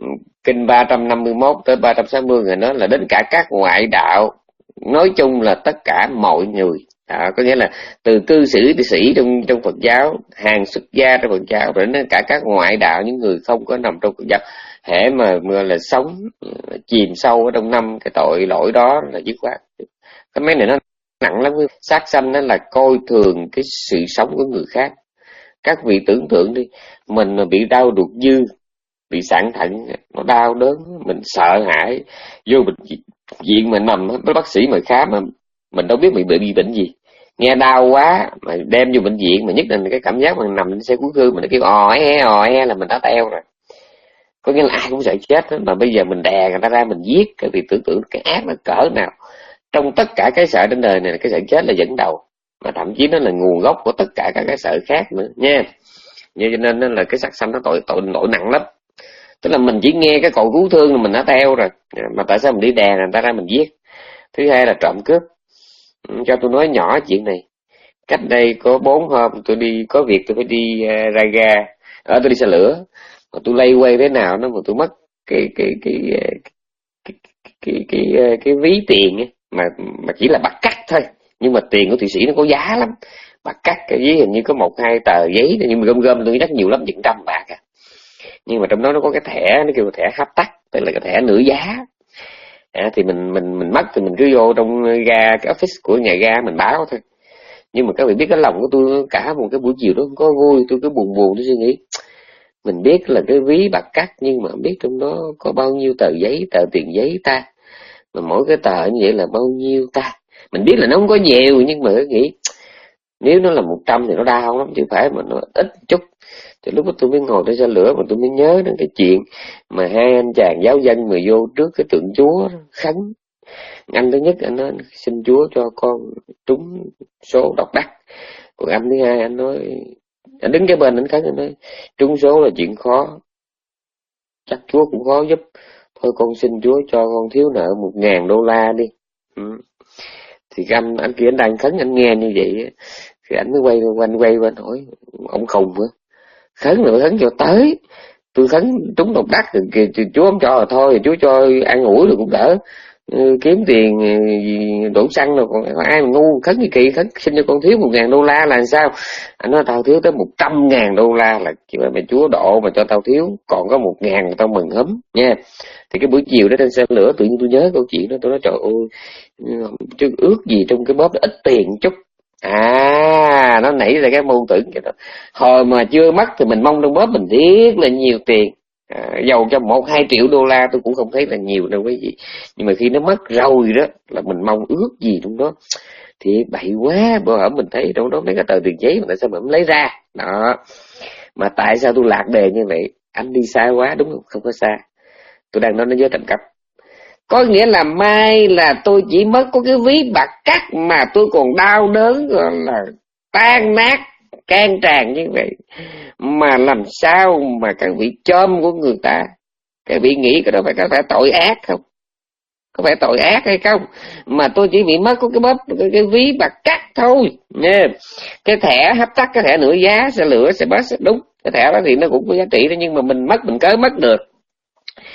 kinh ba trăm năm mươi mốt tới ba trăm sáu mươi ngài nói là đến cả các ngoại đạo, nói chung là tất cả mọi người. À, có nghĩa là từ cư sĩ từ sĩ trong trong Phật giáo, hàng xuất gia trong Phật giáo, rồi đến cả các ngoại đạo, những người không có nằm trong Phật giáo, hễ mà, mà là sống chìm sâu ở trong năm cái tội lỗi đó là dứt khoát. Cái mấy này nó nặng lắm. Sát sanh đó là coi thường cái sự sống của người khác. Các vị tưởng tượng đi, mình mà bị đau ruột dư, bị sạn thận, nó đau đớn, mình sợ hãi, vô bệnh viện mà nằm với bác sĩ mà khám mà mình đâu biết mình bị, bị bệnh gì, nghe đau quá mà đem vô bệnh viện, mà nhất định cái cảm giác mà nằm trên xe cứu thương mà nó kêu ò e ò e là mình đã teo rồi. Có nghĩa là ai cũng sợ chết đó, mà bây giờ mình đè người ta ra mình giết. Cái việc tưởng tượng cái ác là cỡ nào. Trong tất cả cái sợ trên đời này, cái sợ chết là dẫn đầu, mà thậm chí nó là nguồn gốc của tất cả các cái sợ khác nữa nha. Như cho nên là cái sát sanh nó tội tội tội nặng lắm. Tức là mình chỉ nghe cái còi cứu thương là mình đã teo rồi, mà tại sao mình đi đè người ta ra mình giết. Thứ hai là trộm cướp. Cho tôi nói nhỏ chuyện này. Cách đây có bốn hôm tôi đi có việc, tôi phải đi uh, ra ga, ở tôi đi xe lửa, mà tôi lay quay thế nào nó mà tôi mất cái cái cái cái cái cái, cái, cái, cái ví tiền ấy, mà mà chỉ là bạc cắt thôi, nhưng mà tiền của Thụy Sĩ nó có giá lắm. Bạc cắt cái ví hình như có một hai tờ giấy, nhưng mà gom gom tôi chắc nhiều lắm, chừng trăm bạc à. Nhưng mà trong đó nó có cái thẻ, nó kêu thẻ hấp tắc, tức là cái thẻ nửa giá. À, thì mình mình mình mất thì mình cứ vô trong ga, cái office của nhà ga mình báo thôi. Nhưng mà các vị biết cái lòng của tôi cả một cái buổi chiều đó không có vui, tôi cứ buồn buồn, tôi suy nghĩ mình biết là cái ví bạc cắt, nhưng mà biết trong đó có bao nhiêu tờ giấy, tờ tiền giấy ta, mà mỗi cái tờ như vậy là bao nhiêu ta. Mình biết là nó không có nhiều, nhưng mà cứ nghĩ nếu nó là một trăm thì nó đau lắm, chứ phải mà nó ít chút. Thì lúc đó tôi mới ngồi trên xe lửa mà tôi mới nhớ đến cái chuyện mà hai anh chàng giáo dân mà vô trước cái tượng Chúa khấn. Anh thứ nhất anh nói xin Chúa cho con trúng số độc đắc. Còn anh thứ hai anh nói, anh đứng cái bên anh khấn, anh nói trúng số là chuyện khó, chắc Chúa cũng khó giúp, thôi con xin Chúa cho con thiếu nợ một ngàn đô la đi. Ừ. Thì anh anh kia anh đang khấn, anh nghe như vậy thì anh mới quay quanh quay qua hỏi ông khùng hả, khấn là khấn cho tới, tôi khấn trúng độc đắc thì, thì Chúa không cho là thôi, Chúa cho ăn ủi rồi cũng đỡ, kiếm tiền đổ xăng rồi, còn ai mà ngu khấn gì kỳ, khấn xin cho con thiếu một ngàn đô la là sao. Anh nói tao thiếu tới một trăm ngàn đô la là mà Chúa độ mà cho tao thiếu còn có một ngàn tao mừng hấm nha. Thì cái buổi chiều đó trên xe lửa tự nhiên tôi nhớ câu chuyện đó, tôi nói trời ơi, chứ ước gì trong cái bóp ít tiền chút. À, nó nảy ra cái mâu tưởng vậy đó. Hồi mà chưa mất thì mình mong trong bóp mình thiết là nhiều tiền, à, dầu cho một hai triệu đô la tôi cũng không thấy là nhiều đâu quý vị. Nhưng mà khi nó mất rồi đó là mình mong ước gì trong đó thì bậy quá. Bữa hổm mình thấy trong đó mấy cái tờ tiền giấy mà tại sao mình không lấy ra đó. Mà tại sao tôi lạc đề như vậy? Anh đi xa quá đúng không? Không có xa, tôi đang nói nó giới trầm cấp. Có nghĩa là mai là tôi chỉ mất có cái ví bạc cắt mà tôi còn đau đớn, gọi là tan nát can tràn như vậy. Mà làm sao mà các vị chôm của người ta, các vị nghĩ cái đó phải có phải tội ác không? Có phải tội ác hay không? Mà tôi chỉ bị mất có cái bóp cái, cái ví bạc cắt thôi nha. Cái thẻ hấp tắc, cái thẻ nửa giá, xe lửa, xe bus, đúng. Cái thẻ đó thì nó cũng có giá trị đó, nhưng mà mình mất mình cớ mất được.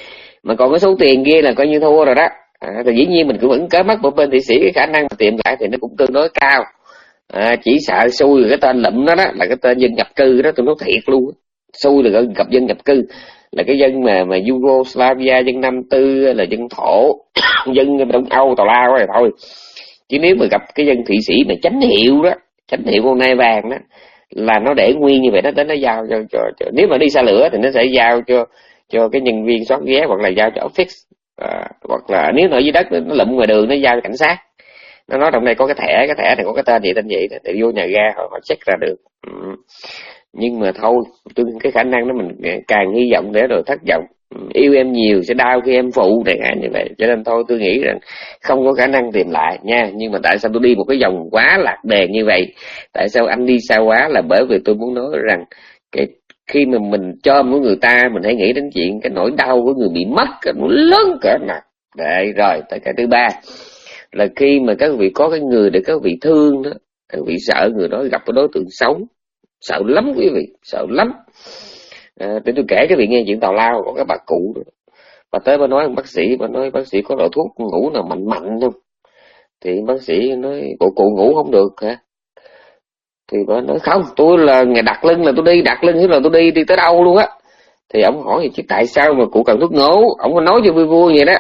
mà còn cái số tiền kia là coi như thua rồi đó. À, thì dĩ nhiên mình cũng vẫn cớ mắt một bên Thụy Sĩ, cái khả năng mà tìm lại thì nó cũng tương đối cao. À, chỉ sợ xui cái tên lụm đó đó là cái tên dân nhập cư đó, tôi nói thiệt luôn. Xui là gặp dân nhập cư là cái dân mà mà Yugoslavia, dân Nam Tư, là dân Thổ, dân Đông Âu tào lao rồi thôi. Chứ nếu mà gặp cái dân Thụy Sĩ mà chánh hiệu đó, chánh hiệu con nai vàng đó, là nó để nguyên như vậy, nó đến nó giao cho, cho, cho nếu mà đi xa lửa thì nó sẽ giao cho cho cái nhân viên soát vé, hoặc là giao cho office, à, hoặc là nếu nó dưới đất nó lụm ngoài đường nó giao cho cảnh sát. Nó nói trong đây có cái thẻ, cái thẻ này có cái tên gì tên gì đó, thì vô nhà ga họ, họ check ra được. Ừ. Nhưng mà thôi, tôi cái khả năng đó mình càng hy vọng để rồi thất vọng. Yêu em nhiều sẽ đau khi em phụ này như vậy, cho nên thôi tôi nghĩ rằng không có khả năng tìm lại nha. Nhưng mà tại sao tôi đi một cái vòng quá lạc đề như vậy? Tại sao anh đi xa quá? Là bởi vì tôi muốn nói rằng cái khi mà mình cho mỗi người ta, mình hãy nghĩ đến chuyện cái nỗi đau của người bị mất nó lớn cỡ nào. Đấy, rồi tới cái thứ ba là khi mà các vị có cái người để các vị thương đó, các vị sợ người đó gặp cái đối tượng xấu, sợ lắm quý vị, sợ lắm. À, để tôi kể cái vị nghe chuyện tào lao của các bà cụ đó. Bà tới bà nói bác sĩ, bà nói bác sĩ có loại thuốc ngủ nào mạnh mạnh không? Thì bác sĩ nói bộ cụ ngủ không được hả? Thì bà nói không, tôi là ngày đặt lưng là tôi đi, đặt lưng là tôi đi đi tới đâu luôn á. Thì ông hỏi chứ tại sao mà cụ cần thuốc ngủ? Ông có nói cho vui vui vậy đó.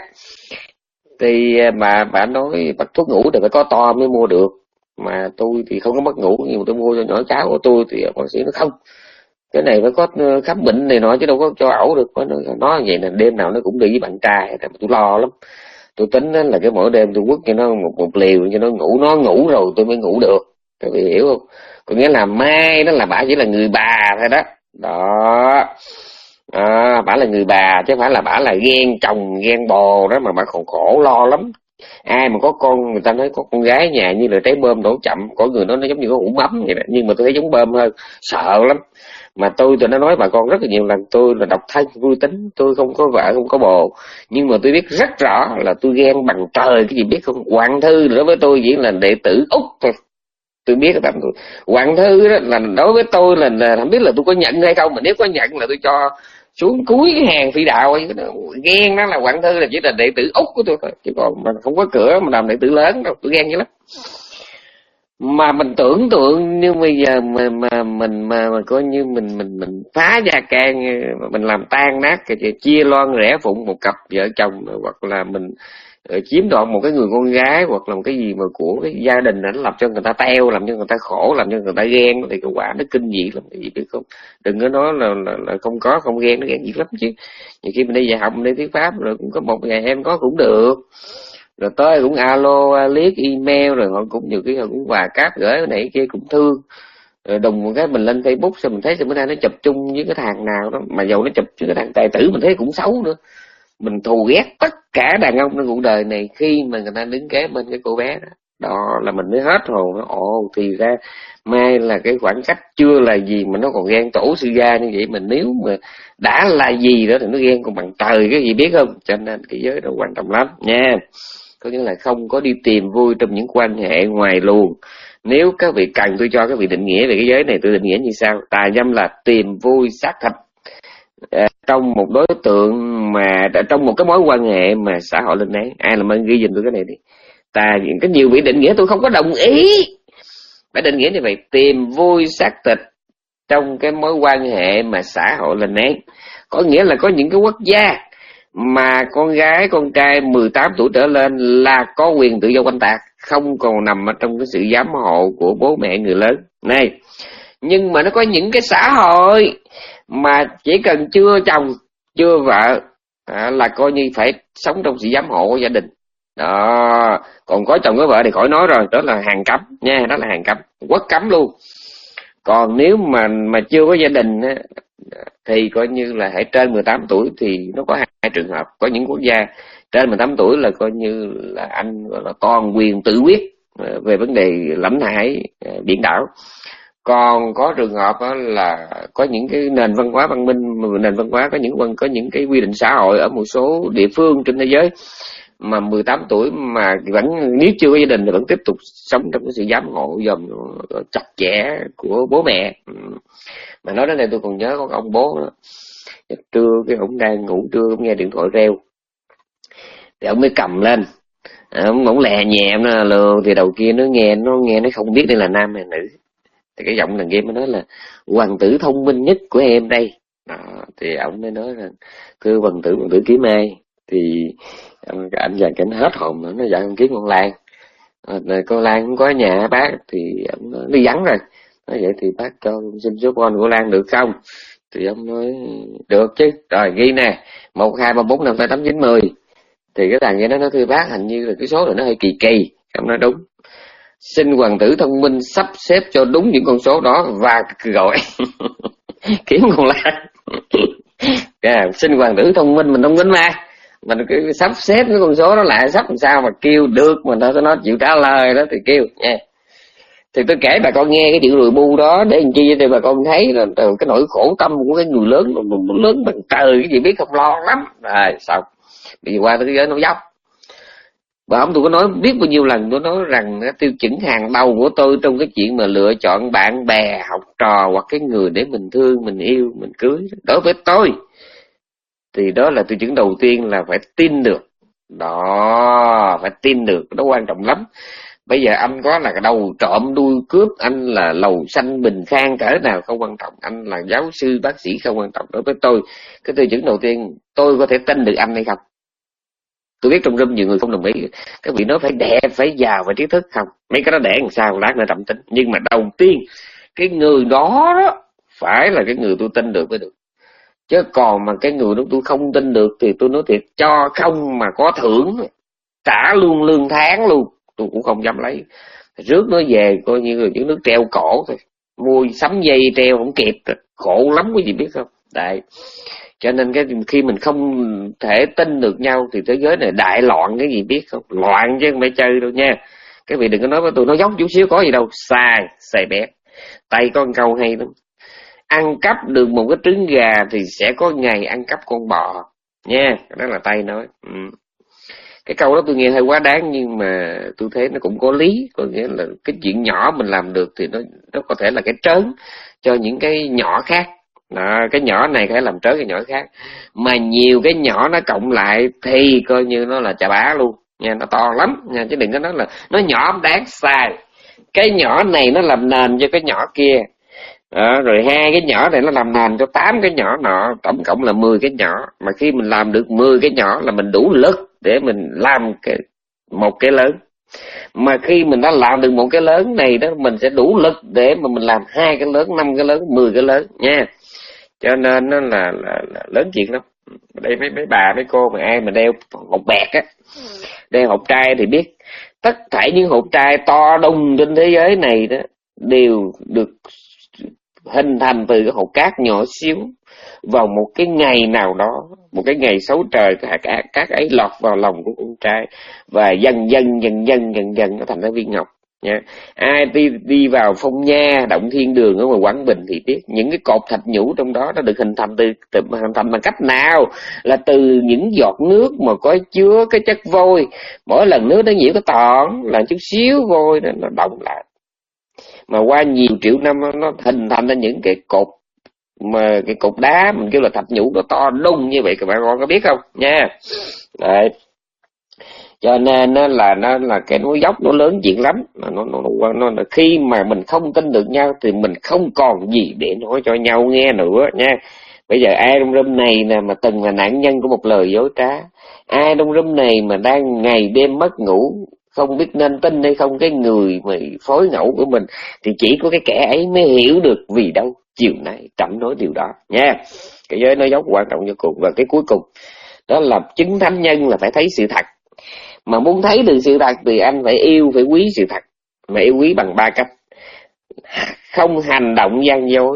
Thì mà bà nói bắt thuốc ngủ thì phải có to mới mua được, mà tôi thì không có mất ngủ, nhưng mà tôi mua cho nhỏ cháu của tôi. Thì bác sĩ nói không, cái này phải có khám bệnh này nọ chứ đâu có cho ẩu được. Nó nói vậy là đêm nào nó cũng đi với bạn trai, tôi lo lắm. Tôi tính là cái mỗi đêm tôi quất cho nó một, một liều cho nó ngủ, nó ngủ rồi tôi mới ngủ được. Các vị hiểu không? Có nghĩa là Mai đó là bà chỉ là người bà thôi đó. Đó. À, bà là người bà chứ không phải là bà là ghen chồng ghen bồ đó, mà bà còn khổ lo lắm. Ai mà có con, người ta nói có con gái nhà như là trái bơm đổ chậm, có người nói nó giống như có ủ mắm vậy đó, nhưng mà tôi thấy giống bơm hơn, sợ lắm. Mà tôi tôi đã nói bà con rất là nhiều lần, tôi là độc thân vui tính, tôi không có vợ không có bồ, nhưng mà tôi biết rất rõ là tôi ghen bằng trời. Cái gì biết không? Hoàng Thư đối với tôi chỉ là đệ tử Úc thôi. Tôi biết cái tầm tôi Hoàng Thư đó là đối với tôi là, là không biết là tôi có nhận hay không, mà nếu có nhận là tôi cho xuống cuối cái hàng phi đạo. Ghen đó là Hoàng Thư là chỉ là đệ tử Úc của tôi thôi, chứ còn mà không có cửa mà làm đệ tử lớn đâu. Tôi ghen dữ lắm. Mà mình tưởng tượng nhưng bây giờ mà mà mình mà, mà coi như mình mình mình phá gia can, mình làm tan nát, chia loan rẽ phụng một cặp vợ chồng, hoặc là mình chiếm đoạt một cái người con gái, hoặc là một cái gì mà của cái gia đình nó làm cho người ta teo, làm cho người ta khổ, làm cho người ta ghen, thì cái quả nó kinh dị lắm. Gì biết không? Đừng có nói là, là, là không có, không ghen, nó ghen dữ lắm chứ. Nhiều khi mình đi dạy học, mình đi thuyết pháp rồi cũng có một ngày em có cũng được, rồi tới cũng alo liếc email, rồi họ cũng nhiều khi họ cũng quà cáp gửi cái này kia cũng thương. Rồi đùng một cái mình lên Facebook sao mình thấy sao bữa nay nó chụp chung với cái thằng nào đó, mà dầu nó chụp với cái thằng tài tử mình thấy cũng xấu nữa. Mình thù ghét tất cả đàn ông trong cuộc đời này khi mà người ta đứng kế bên cái cô bé đó. Đó là mình mới hết hồn. Ồ thì ra Mai là cái khoảng cách chưa là gì mà nó còn ghen tổ sư gia như vậy. Mình nếu mà đã là gì đó thì nó ghen còn bằng trời, cái gì biết không? Cho nên cái giới đó quan trọng lắm nha. Có nghĩa là không có đi tìm vui trong những quan hệ ngoài luồng. Nếu các vị cần tôi cho các vị định nghĩa về cái giới này, tôi định nghĩa như sau: tà dâm là tìm vui xác thịt à, trong một đối tượng, mà trong một cái mối quan hệ mà xã hội lên án. Ai làm ơn ghi giùm tôi cái này đi. Tà, có nhiều vị định nghĩa tôi không có đồng ý. Phải định nghĩa như vậy: tìm vui xác thịt trong cái mối quan hệ mà xã hội lên án. Có nghĩa là có những cái quốc gia mà con gái con trai mười tám tuổi trở lên là có quyền tự do quanh tạc, không còn nằm ở trong cái sự giám hộ của bố mẹ người lớn này. Nhưng mà nó có những cái xã hội mà chỉ cần chưa chồng chưa vợ à, là coi như phải sống trong sự giám hộ của gia đình đó. Còn có chồng có vợ thì khỏi nói rồi, đó là hàng cấm nha, đó là hàng cấm, quốc cấm luôn. Còn nếu mà mà chưa có gia đình á, thì coi như là hãy trên mười tám tuổi thì nó có hai, hai trường hợp. Có những quốc gia trên mười tám tuổi là coi như là anh gọi là toàn quyền tự quyết về vấn đề lãnh hải biển đảo. Còn có trường hợp là có những cái nền văn hóa văn minh, nền văn hóa có những có những cái quy định xã hội ở một số địa phương trên thế giới mà mười tám tuổi mà vẫn nếu chưa có gia đình thì vẫn tiếp tục sống trong cái sự giám hộ dòm chặt chẽ của bố mẹ. Mà nói đến đây tôi còn nhớ có ông bố đó. Trưa cái ông đang ngủ trưa ông nghe điện thoại reo, Thì ông mới cầm lên, ông ông lè nhẹ nó luôn, thì đầu kia nó nghe nó nghe nó không biết đây là nam hay nữ. Thì cái giọng thằng game mới nói là hoàng tử thông minh nhất của em đây. Đó, thì ông mới nói là thưa hoàng tử, hoàng tử kiếm ai? Thì anh, anh dàn cảnh hết hồn, nó dạy con kiếm con Lan. À, con Lan không có nhà bác, thì ông nói đi vắng rồi. Nói vậy thì bác cho xin số con của Lan được không? Thì ông nói được chứ. Rồi ghi nè, một hai ba bốn năm sáu tám chín mười. Thì cái thằng kia nó nói thưa bác, hình như là cái số này nó hơi kỳ kỳ. Ông nói đúng, xin hoàng tử thông minh sắp xếp cho đúng những con số đó và gọi kiếm con Lan. À, xin hoàng tử thông minh, mình thông minh mà, mình cứ sắp xếp cái con số đó lại, sắp làm sao mà kêu được mà nó nó chịu trả lời đó thì kêu nha. Thì tôi kể bà con nghe cái chuyện rùi bu đó để làm chi, để bà con thấy là cái nỗi khổ tâm của cái người lớn, nó lớn bằng trời, cái gì biết không lo lắm. Rồi xong bây giờ qua tới cái giới nói dốc. Và ông tôi có nói biết bao nhiêu lần, tôi nói rằng cái tiêu chuẩn hàng đầu của tôi trong cái chuyện mà lựa chọn bạn bè, học trò hoặc cái người để mình thương, mình yêu, mình cưới, đối với tôi thì đó là tiêu chuẩn đầu tiên là phải tin được. Đó, phải tin được, nó quan trọng lắm. Bây giờ anh có là cái đầu trộm đuôi cướp, anh là lầu xanh bình khang cỡ nào không quan trọng, anh là giáo sư bác sĩ không quan trọng. Đối với tôi, cái tiêu chuẩn đầu tiên, tôi có thể tin được anh hay không. Tôi biết trong room nhiều người không đồng ý, các vị nói phải đẹp, phải giàu, phải trí thức. Không, mấy cái đó để làm sao lát nữa trầm tính. Nhưng mà đầu tiên cái người đó, đó phải là cái người tôi tin được mới được. Chứ còn mà cái người đó tôi không tin được thì tôi nói thiệt, cho không mà có thưởng, trả luôn lương tháng luôn, tôi cũng không dám lấy. Rước nó về coi như là những nước treo cổ thôi, mua sắm dây treo không kịp, khổ lắm quý vị biết không. Đấy, cho nên cái khi mình không thể tin được nhau thì thế giới này đại loạn, cái gì biết không, loạn chứ không phải chơi đâu nha. Các vị đừng có nói với tôi nó dốc chút xíu, có gì đâu, sai sai bé. Tây có một câu hay lắm, ăn cắp được một cái trứng gà thì sẽ có ngày ăn cắp con bò nha. Đó là Tây nói. Ừ. Cái câu đó tôi nghe hơi quá đáng, nhưng mà tôi thấy nó cũng có lý. Có nghĩa là cái chuyện nhỏ mình làm được thì nó nó có thể là cái trớn cho những cái nhỏ khác. Đó, cái nhỏ này có thể làm trớn cái nhỏ khác, mà nhiều cái nhỏ nó cộng lại thì coi như nó là chà bá luôn nha, nó to lắm nha. Chứ đừng có nói là nó nhỏ đáng, sai. Cái nhỏ này nó làm nền cho cái nhỏ kia. Đó, rồi hai cái nhỏ này nó làm nền cho tám cái nhỏ nọ, tổng cộng là mười cái nhỏ. Mà khi mình làm được mười cái nhỏ là mình đủ lực để mình làm cái một cái lớn. Mà khi mình đã làm được một cái lớn này đó, mình sẽ đủ lực để mà mình làm hai cái lớn, năm cái lớn, mười cái lớn nha. Cho nên nó là, là, là lớn chuyện lắm. Đây mấy mấy bà mấy cô mà ai mà đeo hộp bẹt á, đeo hộp trai thì biết tất cả những hộp trai to đùng trên thế giới này đó đều được hình thành từ cái hộp cát nhỏ xíu. Vào một cái ngày nào đó, một cái ngày xấu trời, các cát ấy lọt vào lòng của con trai và dần dần dần dần dần dần nó thành ra viên ngọc nha. Ai đi đi vào Phong Nha, Động Thiên Đường ở ngoài Quảng Bình thì biết những cái cột thạch nhũ trong đó nó được hình thành từ, từ hình thành bằng cách nào? Là từ những giọt nước mà có chứa cái chất vôi. Mỗi lần nước nó nhiễm cái tọn là chút xíu vôi nó, nó động lại, mà qua nhiều triệu năm nó hình thành ra những cái cột, mà cái cột đá mình kêu là thạch nhũ, nó to đùng như vậy, các bạn con có biết không nha. Đấy, cho nên nó là nó là cái núi dốc nó lớn chuyện lắm. Nó nó, nó nó nó khi mà mình không tin được nhau thì mình không còn gì để nói cho nhau nghe nữa nha. Bây giờ ai trong room này nè mà từng là nạn nhân của một lời dối trá, ai trong room này mà đang ngày đêm mất ngủ, không biết nên tin hay không cái người mà phối ngẫu của mình, thì chỉ có cái kẻ ấy mới hiểu được vì đâu chiều nay Trẫm nói điều đó nha. Cái giới nói dốc quan trọng vô cùng. Và cái cuối cùng đó là chứng thánh nhân là phải thấy sự thật. Mà muốn thấy được sự thật thì anh phải yêu, phải quý sự thật. Mà yêu quý bằng ba cách: không hành động gian dối,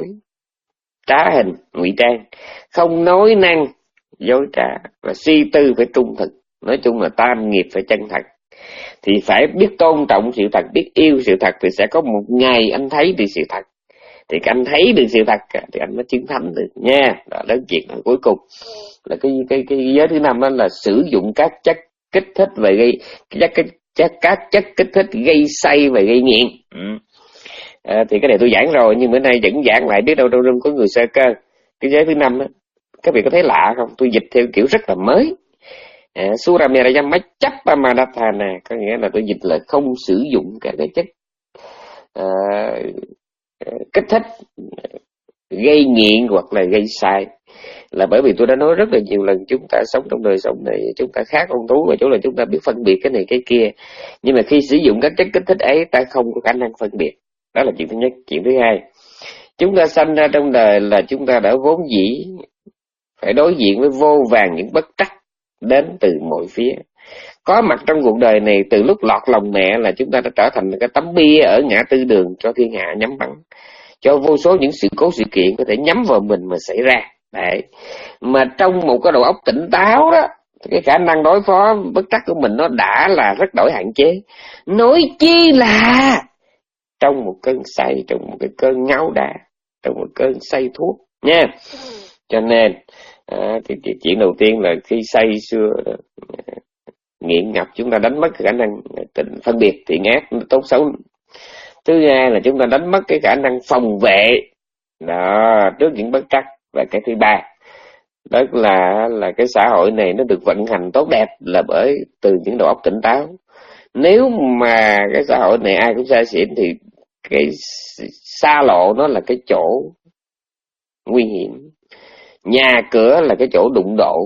trá hình, ngụy trang, không nói năng dối trá, và suy tư phải trung thực. Nói chung là tam nghiệp phải chân thật. Thì phải biết tôn trọng sự thật, biết yêu sự thật, thì sẽ có một ngày anh thấy được sự thật. Thì anh thấy được sự thật thì anh mới chứng thánh được nha. Đó, lớn chuyện là cuối cùng là cái cái cái giới thứ năm đó là sử dụng các chất kích thích và gây các cái chất các chất kích thích gây say và gây nghiện. Ừ. À, thì cái này tôi giảng rồi, nhưng bữa nay vẫn giảng lại, biết đâu đâu có người sơ cơ. Cái giới thứ năm đó, các vị có thấy lạ không? Tôi dịch theo kiểu rất là mới. À, Suramerayamachappamadhathana có nghĩa là tôi dịch là không sử dụng các cái chất à, kích thích gây nghiện hoặc là gây sai. Là bởi vì tôi đã nói rất là nhiều lần, chúng ta sống trong đời sống này chúng ta khác con thú ở chỗ là chúng ta biết phân biệt cái này cái kia, nhưng mà khi sử dụng các chất kích thích ấy ta không có khả năng phân biệt. Đó là chuyện thứ nhất. Chuyện thứ hai, chúng ta sanh ra trong đời là chúng ta đã vốn dĩ phải đối diện với vô vàn những bất trắc đến từ mọi phía. Có mặt trong cuộc đời này từ lúc lọt lòng mẹ là chúng ta đã trở thành cái tấm bia ở ngã tư đường cho thiên hạ nhắm bắn, cho vô số những sự cố sự kiện có thể nhắm vào mình mà xảy ra. Đấy. Mà trong một cái đầu óc tỉnh táo đó, cái khả năng đối phó bất trắc của mình nó đã là rất đổi hạn chế. Nói chi là trong một cơn say, trong một cái cơn ngáo đá, trong một cơn say thuốc nha. Cho nên à, cái, cái chuyện đầu tiên là khi say xưa nghiện ngập chúng ta đánh mất khả năng tình phân biệt thiện ác tốt xấu. Thứ hai là chúng ta đánh mất cái khả năng phòng vệ đó trước những bất trắc. Và cái thứ ba đó là là cái xã hội này nó được vận hành tốt đẹp là bởi từ những đầu óc tỉnh táo. Nếu mà cái xã hội này ai cũng say xỉn thì cái xa lộ nó là cái chỗ nguy hiểm, nhà cửa là cái chỗ đụng độ,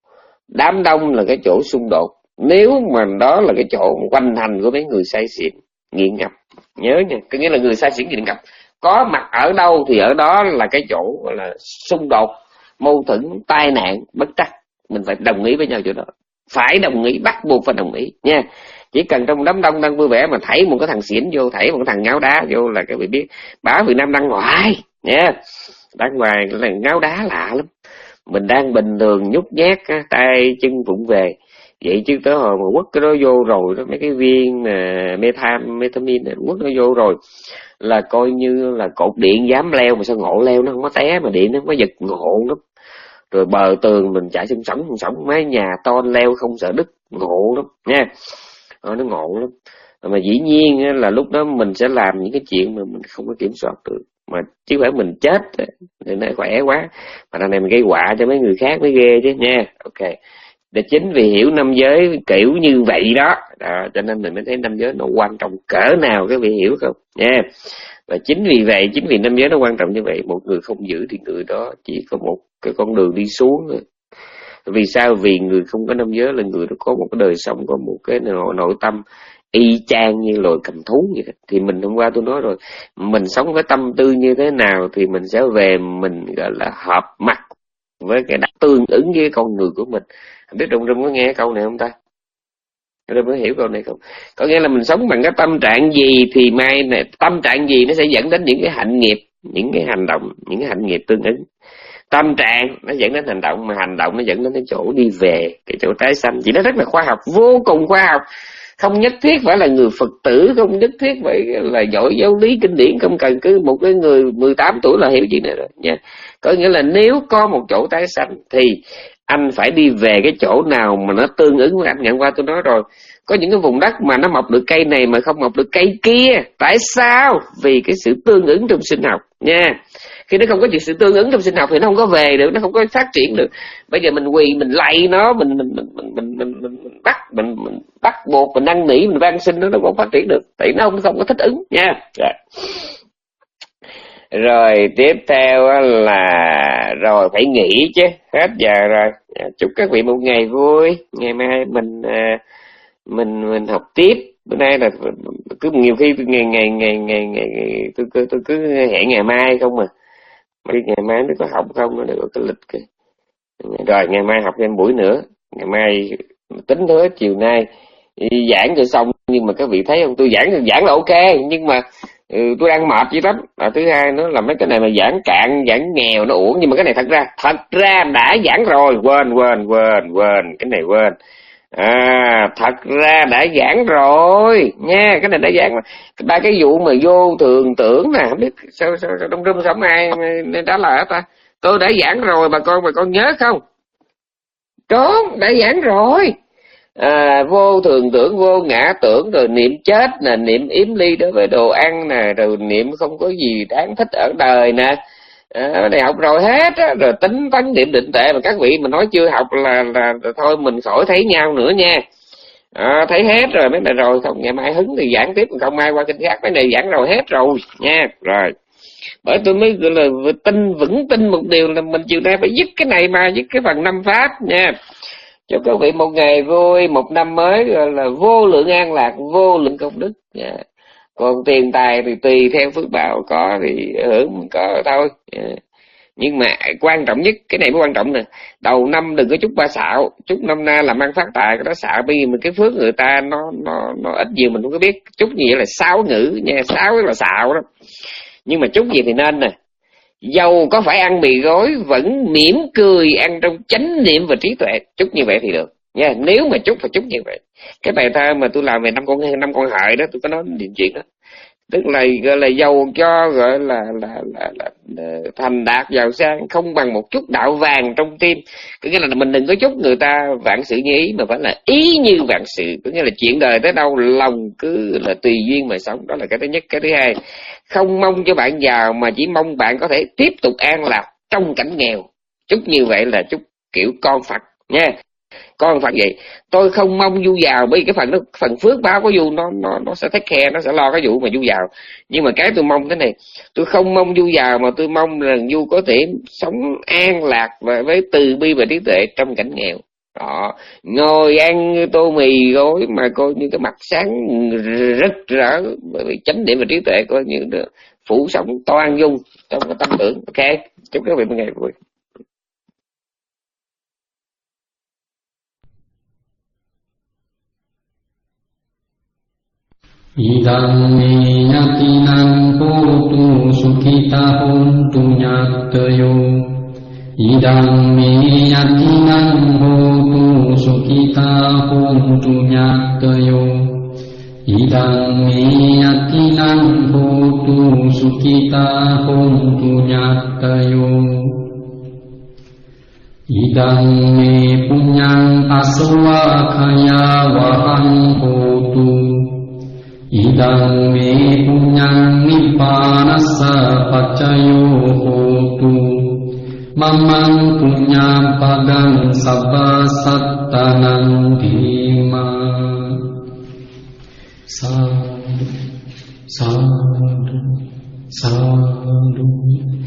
đám đông là cái chỗ xung đột. Nếu mà đó là cái chỗ quanh hành của mấy người say xỉn nghiện ngập, nhớ nha, có nghĩa là người say xỉn nghiện ngập có mặt ở đâu thì ở đó là cái chỗ gọi là xung đột, mâu thuẫn, tai nạn, bất trắc. Mình phải đồng ý với nhau chỗ đó, phải đồng ý, bắt buộc phải đồng ý nha. Chỉ cần trong đám đông đang vui vẻ mà thảy một cái thằng xỉn vô, thảy một cái thằng ngáo đá vô là các vị biết báo Việt Nam đang ngoài nha, đang ngoài là ngáo đá lạ lắm. Mình đang bình thường nhút nhát tay chân vụng về vậy chứ tới hồi mà quất cái đó vô rồi đó, mấy cái viên mà metham methamin quất nó vô rồi là coi như là cột điện dám leo mà sao ngộ leo nó không có té mà điện nó không có giật, ngộ lắm. Rồi bờ tường mình chạy song sóng song sóng, mái nhà to leo không sợ đứt, ngộ lắm nha. Ờ, nó ngộ lắm. Mà dĩ nhiên là lúc đó mình sẽ làm những cái chuyện mà mình không có kiểm soát được, mà chứ phải mình chết thì nó khỏe quá, mà đằng này mình gây họa cho mấy người khác mới ghê chứ nha. Ok, để chính vì hiểu năm giới kiểu như vậy đó, đó cho nên mình mới thấy năm giới nó quan trọng cỡ nào, các vị hiểu không nha. Và chính vì vậy, chính vì năm giới nó quan trọng như vậy, một người không giữ thì người đó chỉ có một cái con đường đi xuống thôi. Vì sao? Vì người không có năm giới là người đó có một cái đời sống, có một cái nội, nội tâm y chang như loài cầm thú vậy đó. Thì mình hôm qua tôi nói rồi, mình sống với tâm tư như thế nào thì mình sẽ về mình gọi là hợp mặt với cái đặc tương ứng với con người của mình. Không biết Trung Trung có nghe câu này không ta? Tôi mới hiểu câu này không? Có nghĩa là mình sống bằng cái tâm trạng gì thì mai này, tâm trạng gì nó sẽ dẫn đến những cái hạnh nghiệp, những cái hành động, những cái hạnh nghiệp tương ứng. Tâm trạng nó dẫn đến hành động, mà hành động nó dẫn đến cái chỗ đi về, cái chỗ tái sanh. Chỉ nó rất là khoa học, vô cùng khoa học. Không nhất thiết phải là người Phật tử, không nhất thiết phải là giỏi giáo lý kinh điển, không cần cứ một cái người mười tám tuổi là hiểu chuyện này rồi nha. Có nghĩa là nếu có một chỗ tái sanh thì anh phải đi về cái chỗ nào mà nó tương ứng với anh. Ngày hôm qua tôi nói rồi, có những cái vùng đất mà nó mọc được cây này mà không mọc được cây kia. Tại sao? Vì cái sự tương ứng trong sinh học nha. Khi nó không có sự tương ứng trong sinh học thì nó không có về được, nó không có phát triển được. Bây giờ mình quỳ mình lạy nó, mình mình mình mình mình, mình, mình, mình bắt mình, mình bắt buộc mình năn nỉ mình van xin nó, nó không phát triển được, tại nó không không có thích ứng nha. Rồi. Rồi tiếp theo là rồi phải nghỉ chứ, hết giờ rồi. Chúc các vị một ngày vui. Ngày mai mình mình mình học tiếp. Bữa nay là cứ nhiều khi ngày ngày ngày ngày ngày tôi tôi, tôi cứ hẹn ngày mai không mà. Mà ngày mai nó có học không, nó được có cái lịch kìa. Rồi ngày mai học thêm buổi nữa. Ngày mai tính tới chiều nay giảng cho xong, nhưng mà các vị thấy không, tôi giảng giảng là ok, nhưng mà ừ, tôi đang mệt dữ lắm. À, thứ hai nó là mấy cái này mà giảng cạn, giảng nghèo nó uổng, nhưng mà cái này thật ra thật ra đã giảng rồi, quên quên quên quên cái này quên. À, thật ra đã giảng rồi nha, cái này đã giảng. Ba cái vụ mà vô thường tưởng nè, không biết sao sao, sao trong rung sống ai nên trả lời ta. Tôi đã giảng rồi bà con, bà con nhớ không? Trốn, đã giảng rồi. À, vô thường tưởng, vô ngã tưởng, rồi niệm chết nè, niệm yếm ly đối với đồ ăn nè, rồi niệm không có gì đáng thích ở đời nè. À, cái này học rồi hết á, rồi tính toán điểm định tệ mà các vị mà nói chưa học là, là, là thôi mình khỏi thấy nhau nữa nha. À, thấy hết rồi mấy này rồi, không ngày mai hứng thì giảng tiếp, không mai qua kinh khác, mấy này giảng rồi hết rồi nha. Rồi bởi tôi mới gọi là tin vững tin một điều là mình chiều nay phải dứt cái này mà, dứt cái phần năm pháp nha. Chúc các vị một ngày vui, một năm mới gọi là vô lượng an lạc, vô lượng công đức nha. Còn tiền tài thì tùy theo phước báo, có thì hưởng, có thôi. Nhưng mà quan trọng nhất, cái này mới quan trọng nè, đầu năm đừng có chúc ba xạo, chúc năm nay làm ăn phát tài, cái đó xạo, bởi vì mình cái phước người ta nó nó nó ít nhiều mình không có biết. Chúc gì là sáu ngữ nha, sáu là xạo đó. Nhưng mà chúc gì thì nên nè, dầu có phải ăn mì gói vẫn mỉm cười ăn trong chánh niệm và trí tuệ, chúc như vậy thì được nha. Nếu mà chúc phải chúc như vậy. Cái bài thơ mà tôi làm về năm con năm con hợi đó, tôi có nói điện chuyện đó, tức là gọi là dầu cho gọi là là, là, là, là thành đạt giàu sang không bằng một chút đạo vàng trong tim. Có nghĩa là mình đừng có chúc người ta vạn sự như ý, mà phải là ý như vạn sự. Có nghĩa là chuyện đời tới đâu lòng cứ là tùy duyên mà sống. Đó là cái thứ nhất. Cái thứ hai, không mong cho bạn giàu mà chỉ mong bạn có thể tiếp tục an lạc trong cảnh nghèo. Chúc như vậy là chúc kiểu con Phật nha. Con Phật vậy, tôi không mong du giàu, bởi vì cái phần đó, phần phước báo của du nó nó nó sẽ take care, nó sẽ lo cái vụ mà du giàu. Nhưng mà cái tôi mong thế này, tôi không mong du giàu mà tôi mong rằng du có thể sống an lạc và với từ bi và trí tuệ trong cảnh nghèo. Đó, ngồi ăn tô mì gói mà coi như cái mặt sáng rực rỡ, bởi vì chánh niệm và trí tuệ coi như được phủ sống toan dung trong cái tâm tưởng. Ok, chúc các vị một ngày vui. Idang me yatinang hotu sukhita hontu nyatayo. Idang me yatinang hotu sukhita hontu nyatayo. Idang me yatinang hotu sukhita hontu nyatayo. Idang me punyang aswa kaya wahang hotu. Idang me punyang nippanassa paccayo hotu. Mamang punyang pagang sabba sattanang dhima. Sadhu, sadhu, sadhu.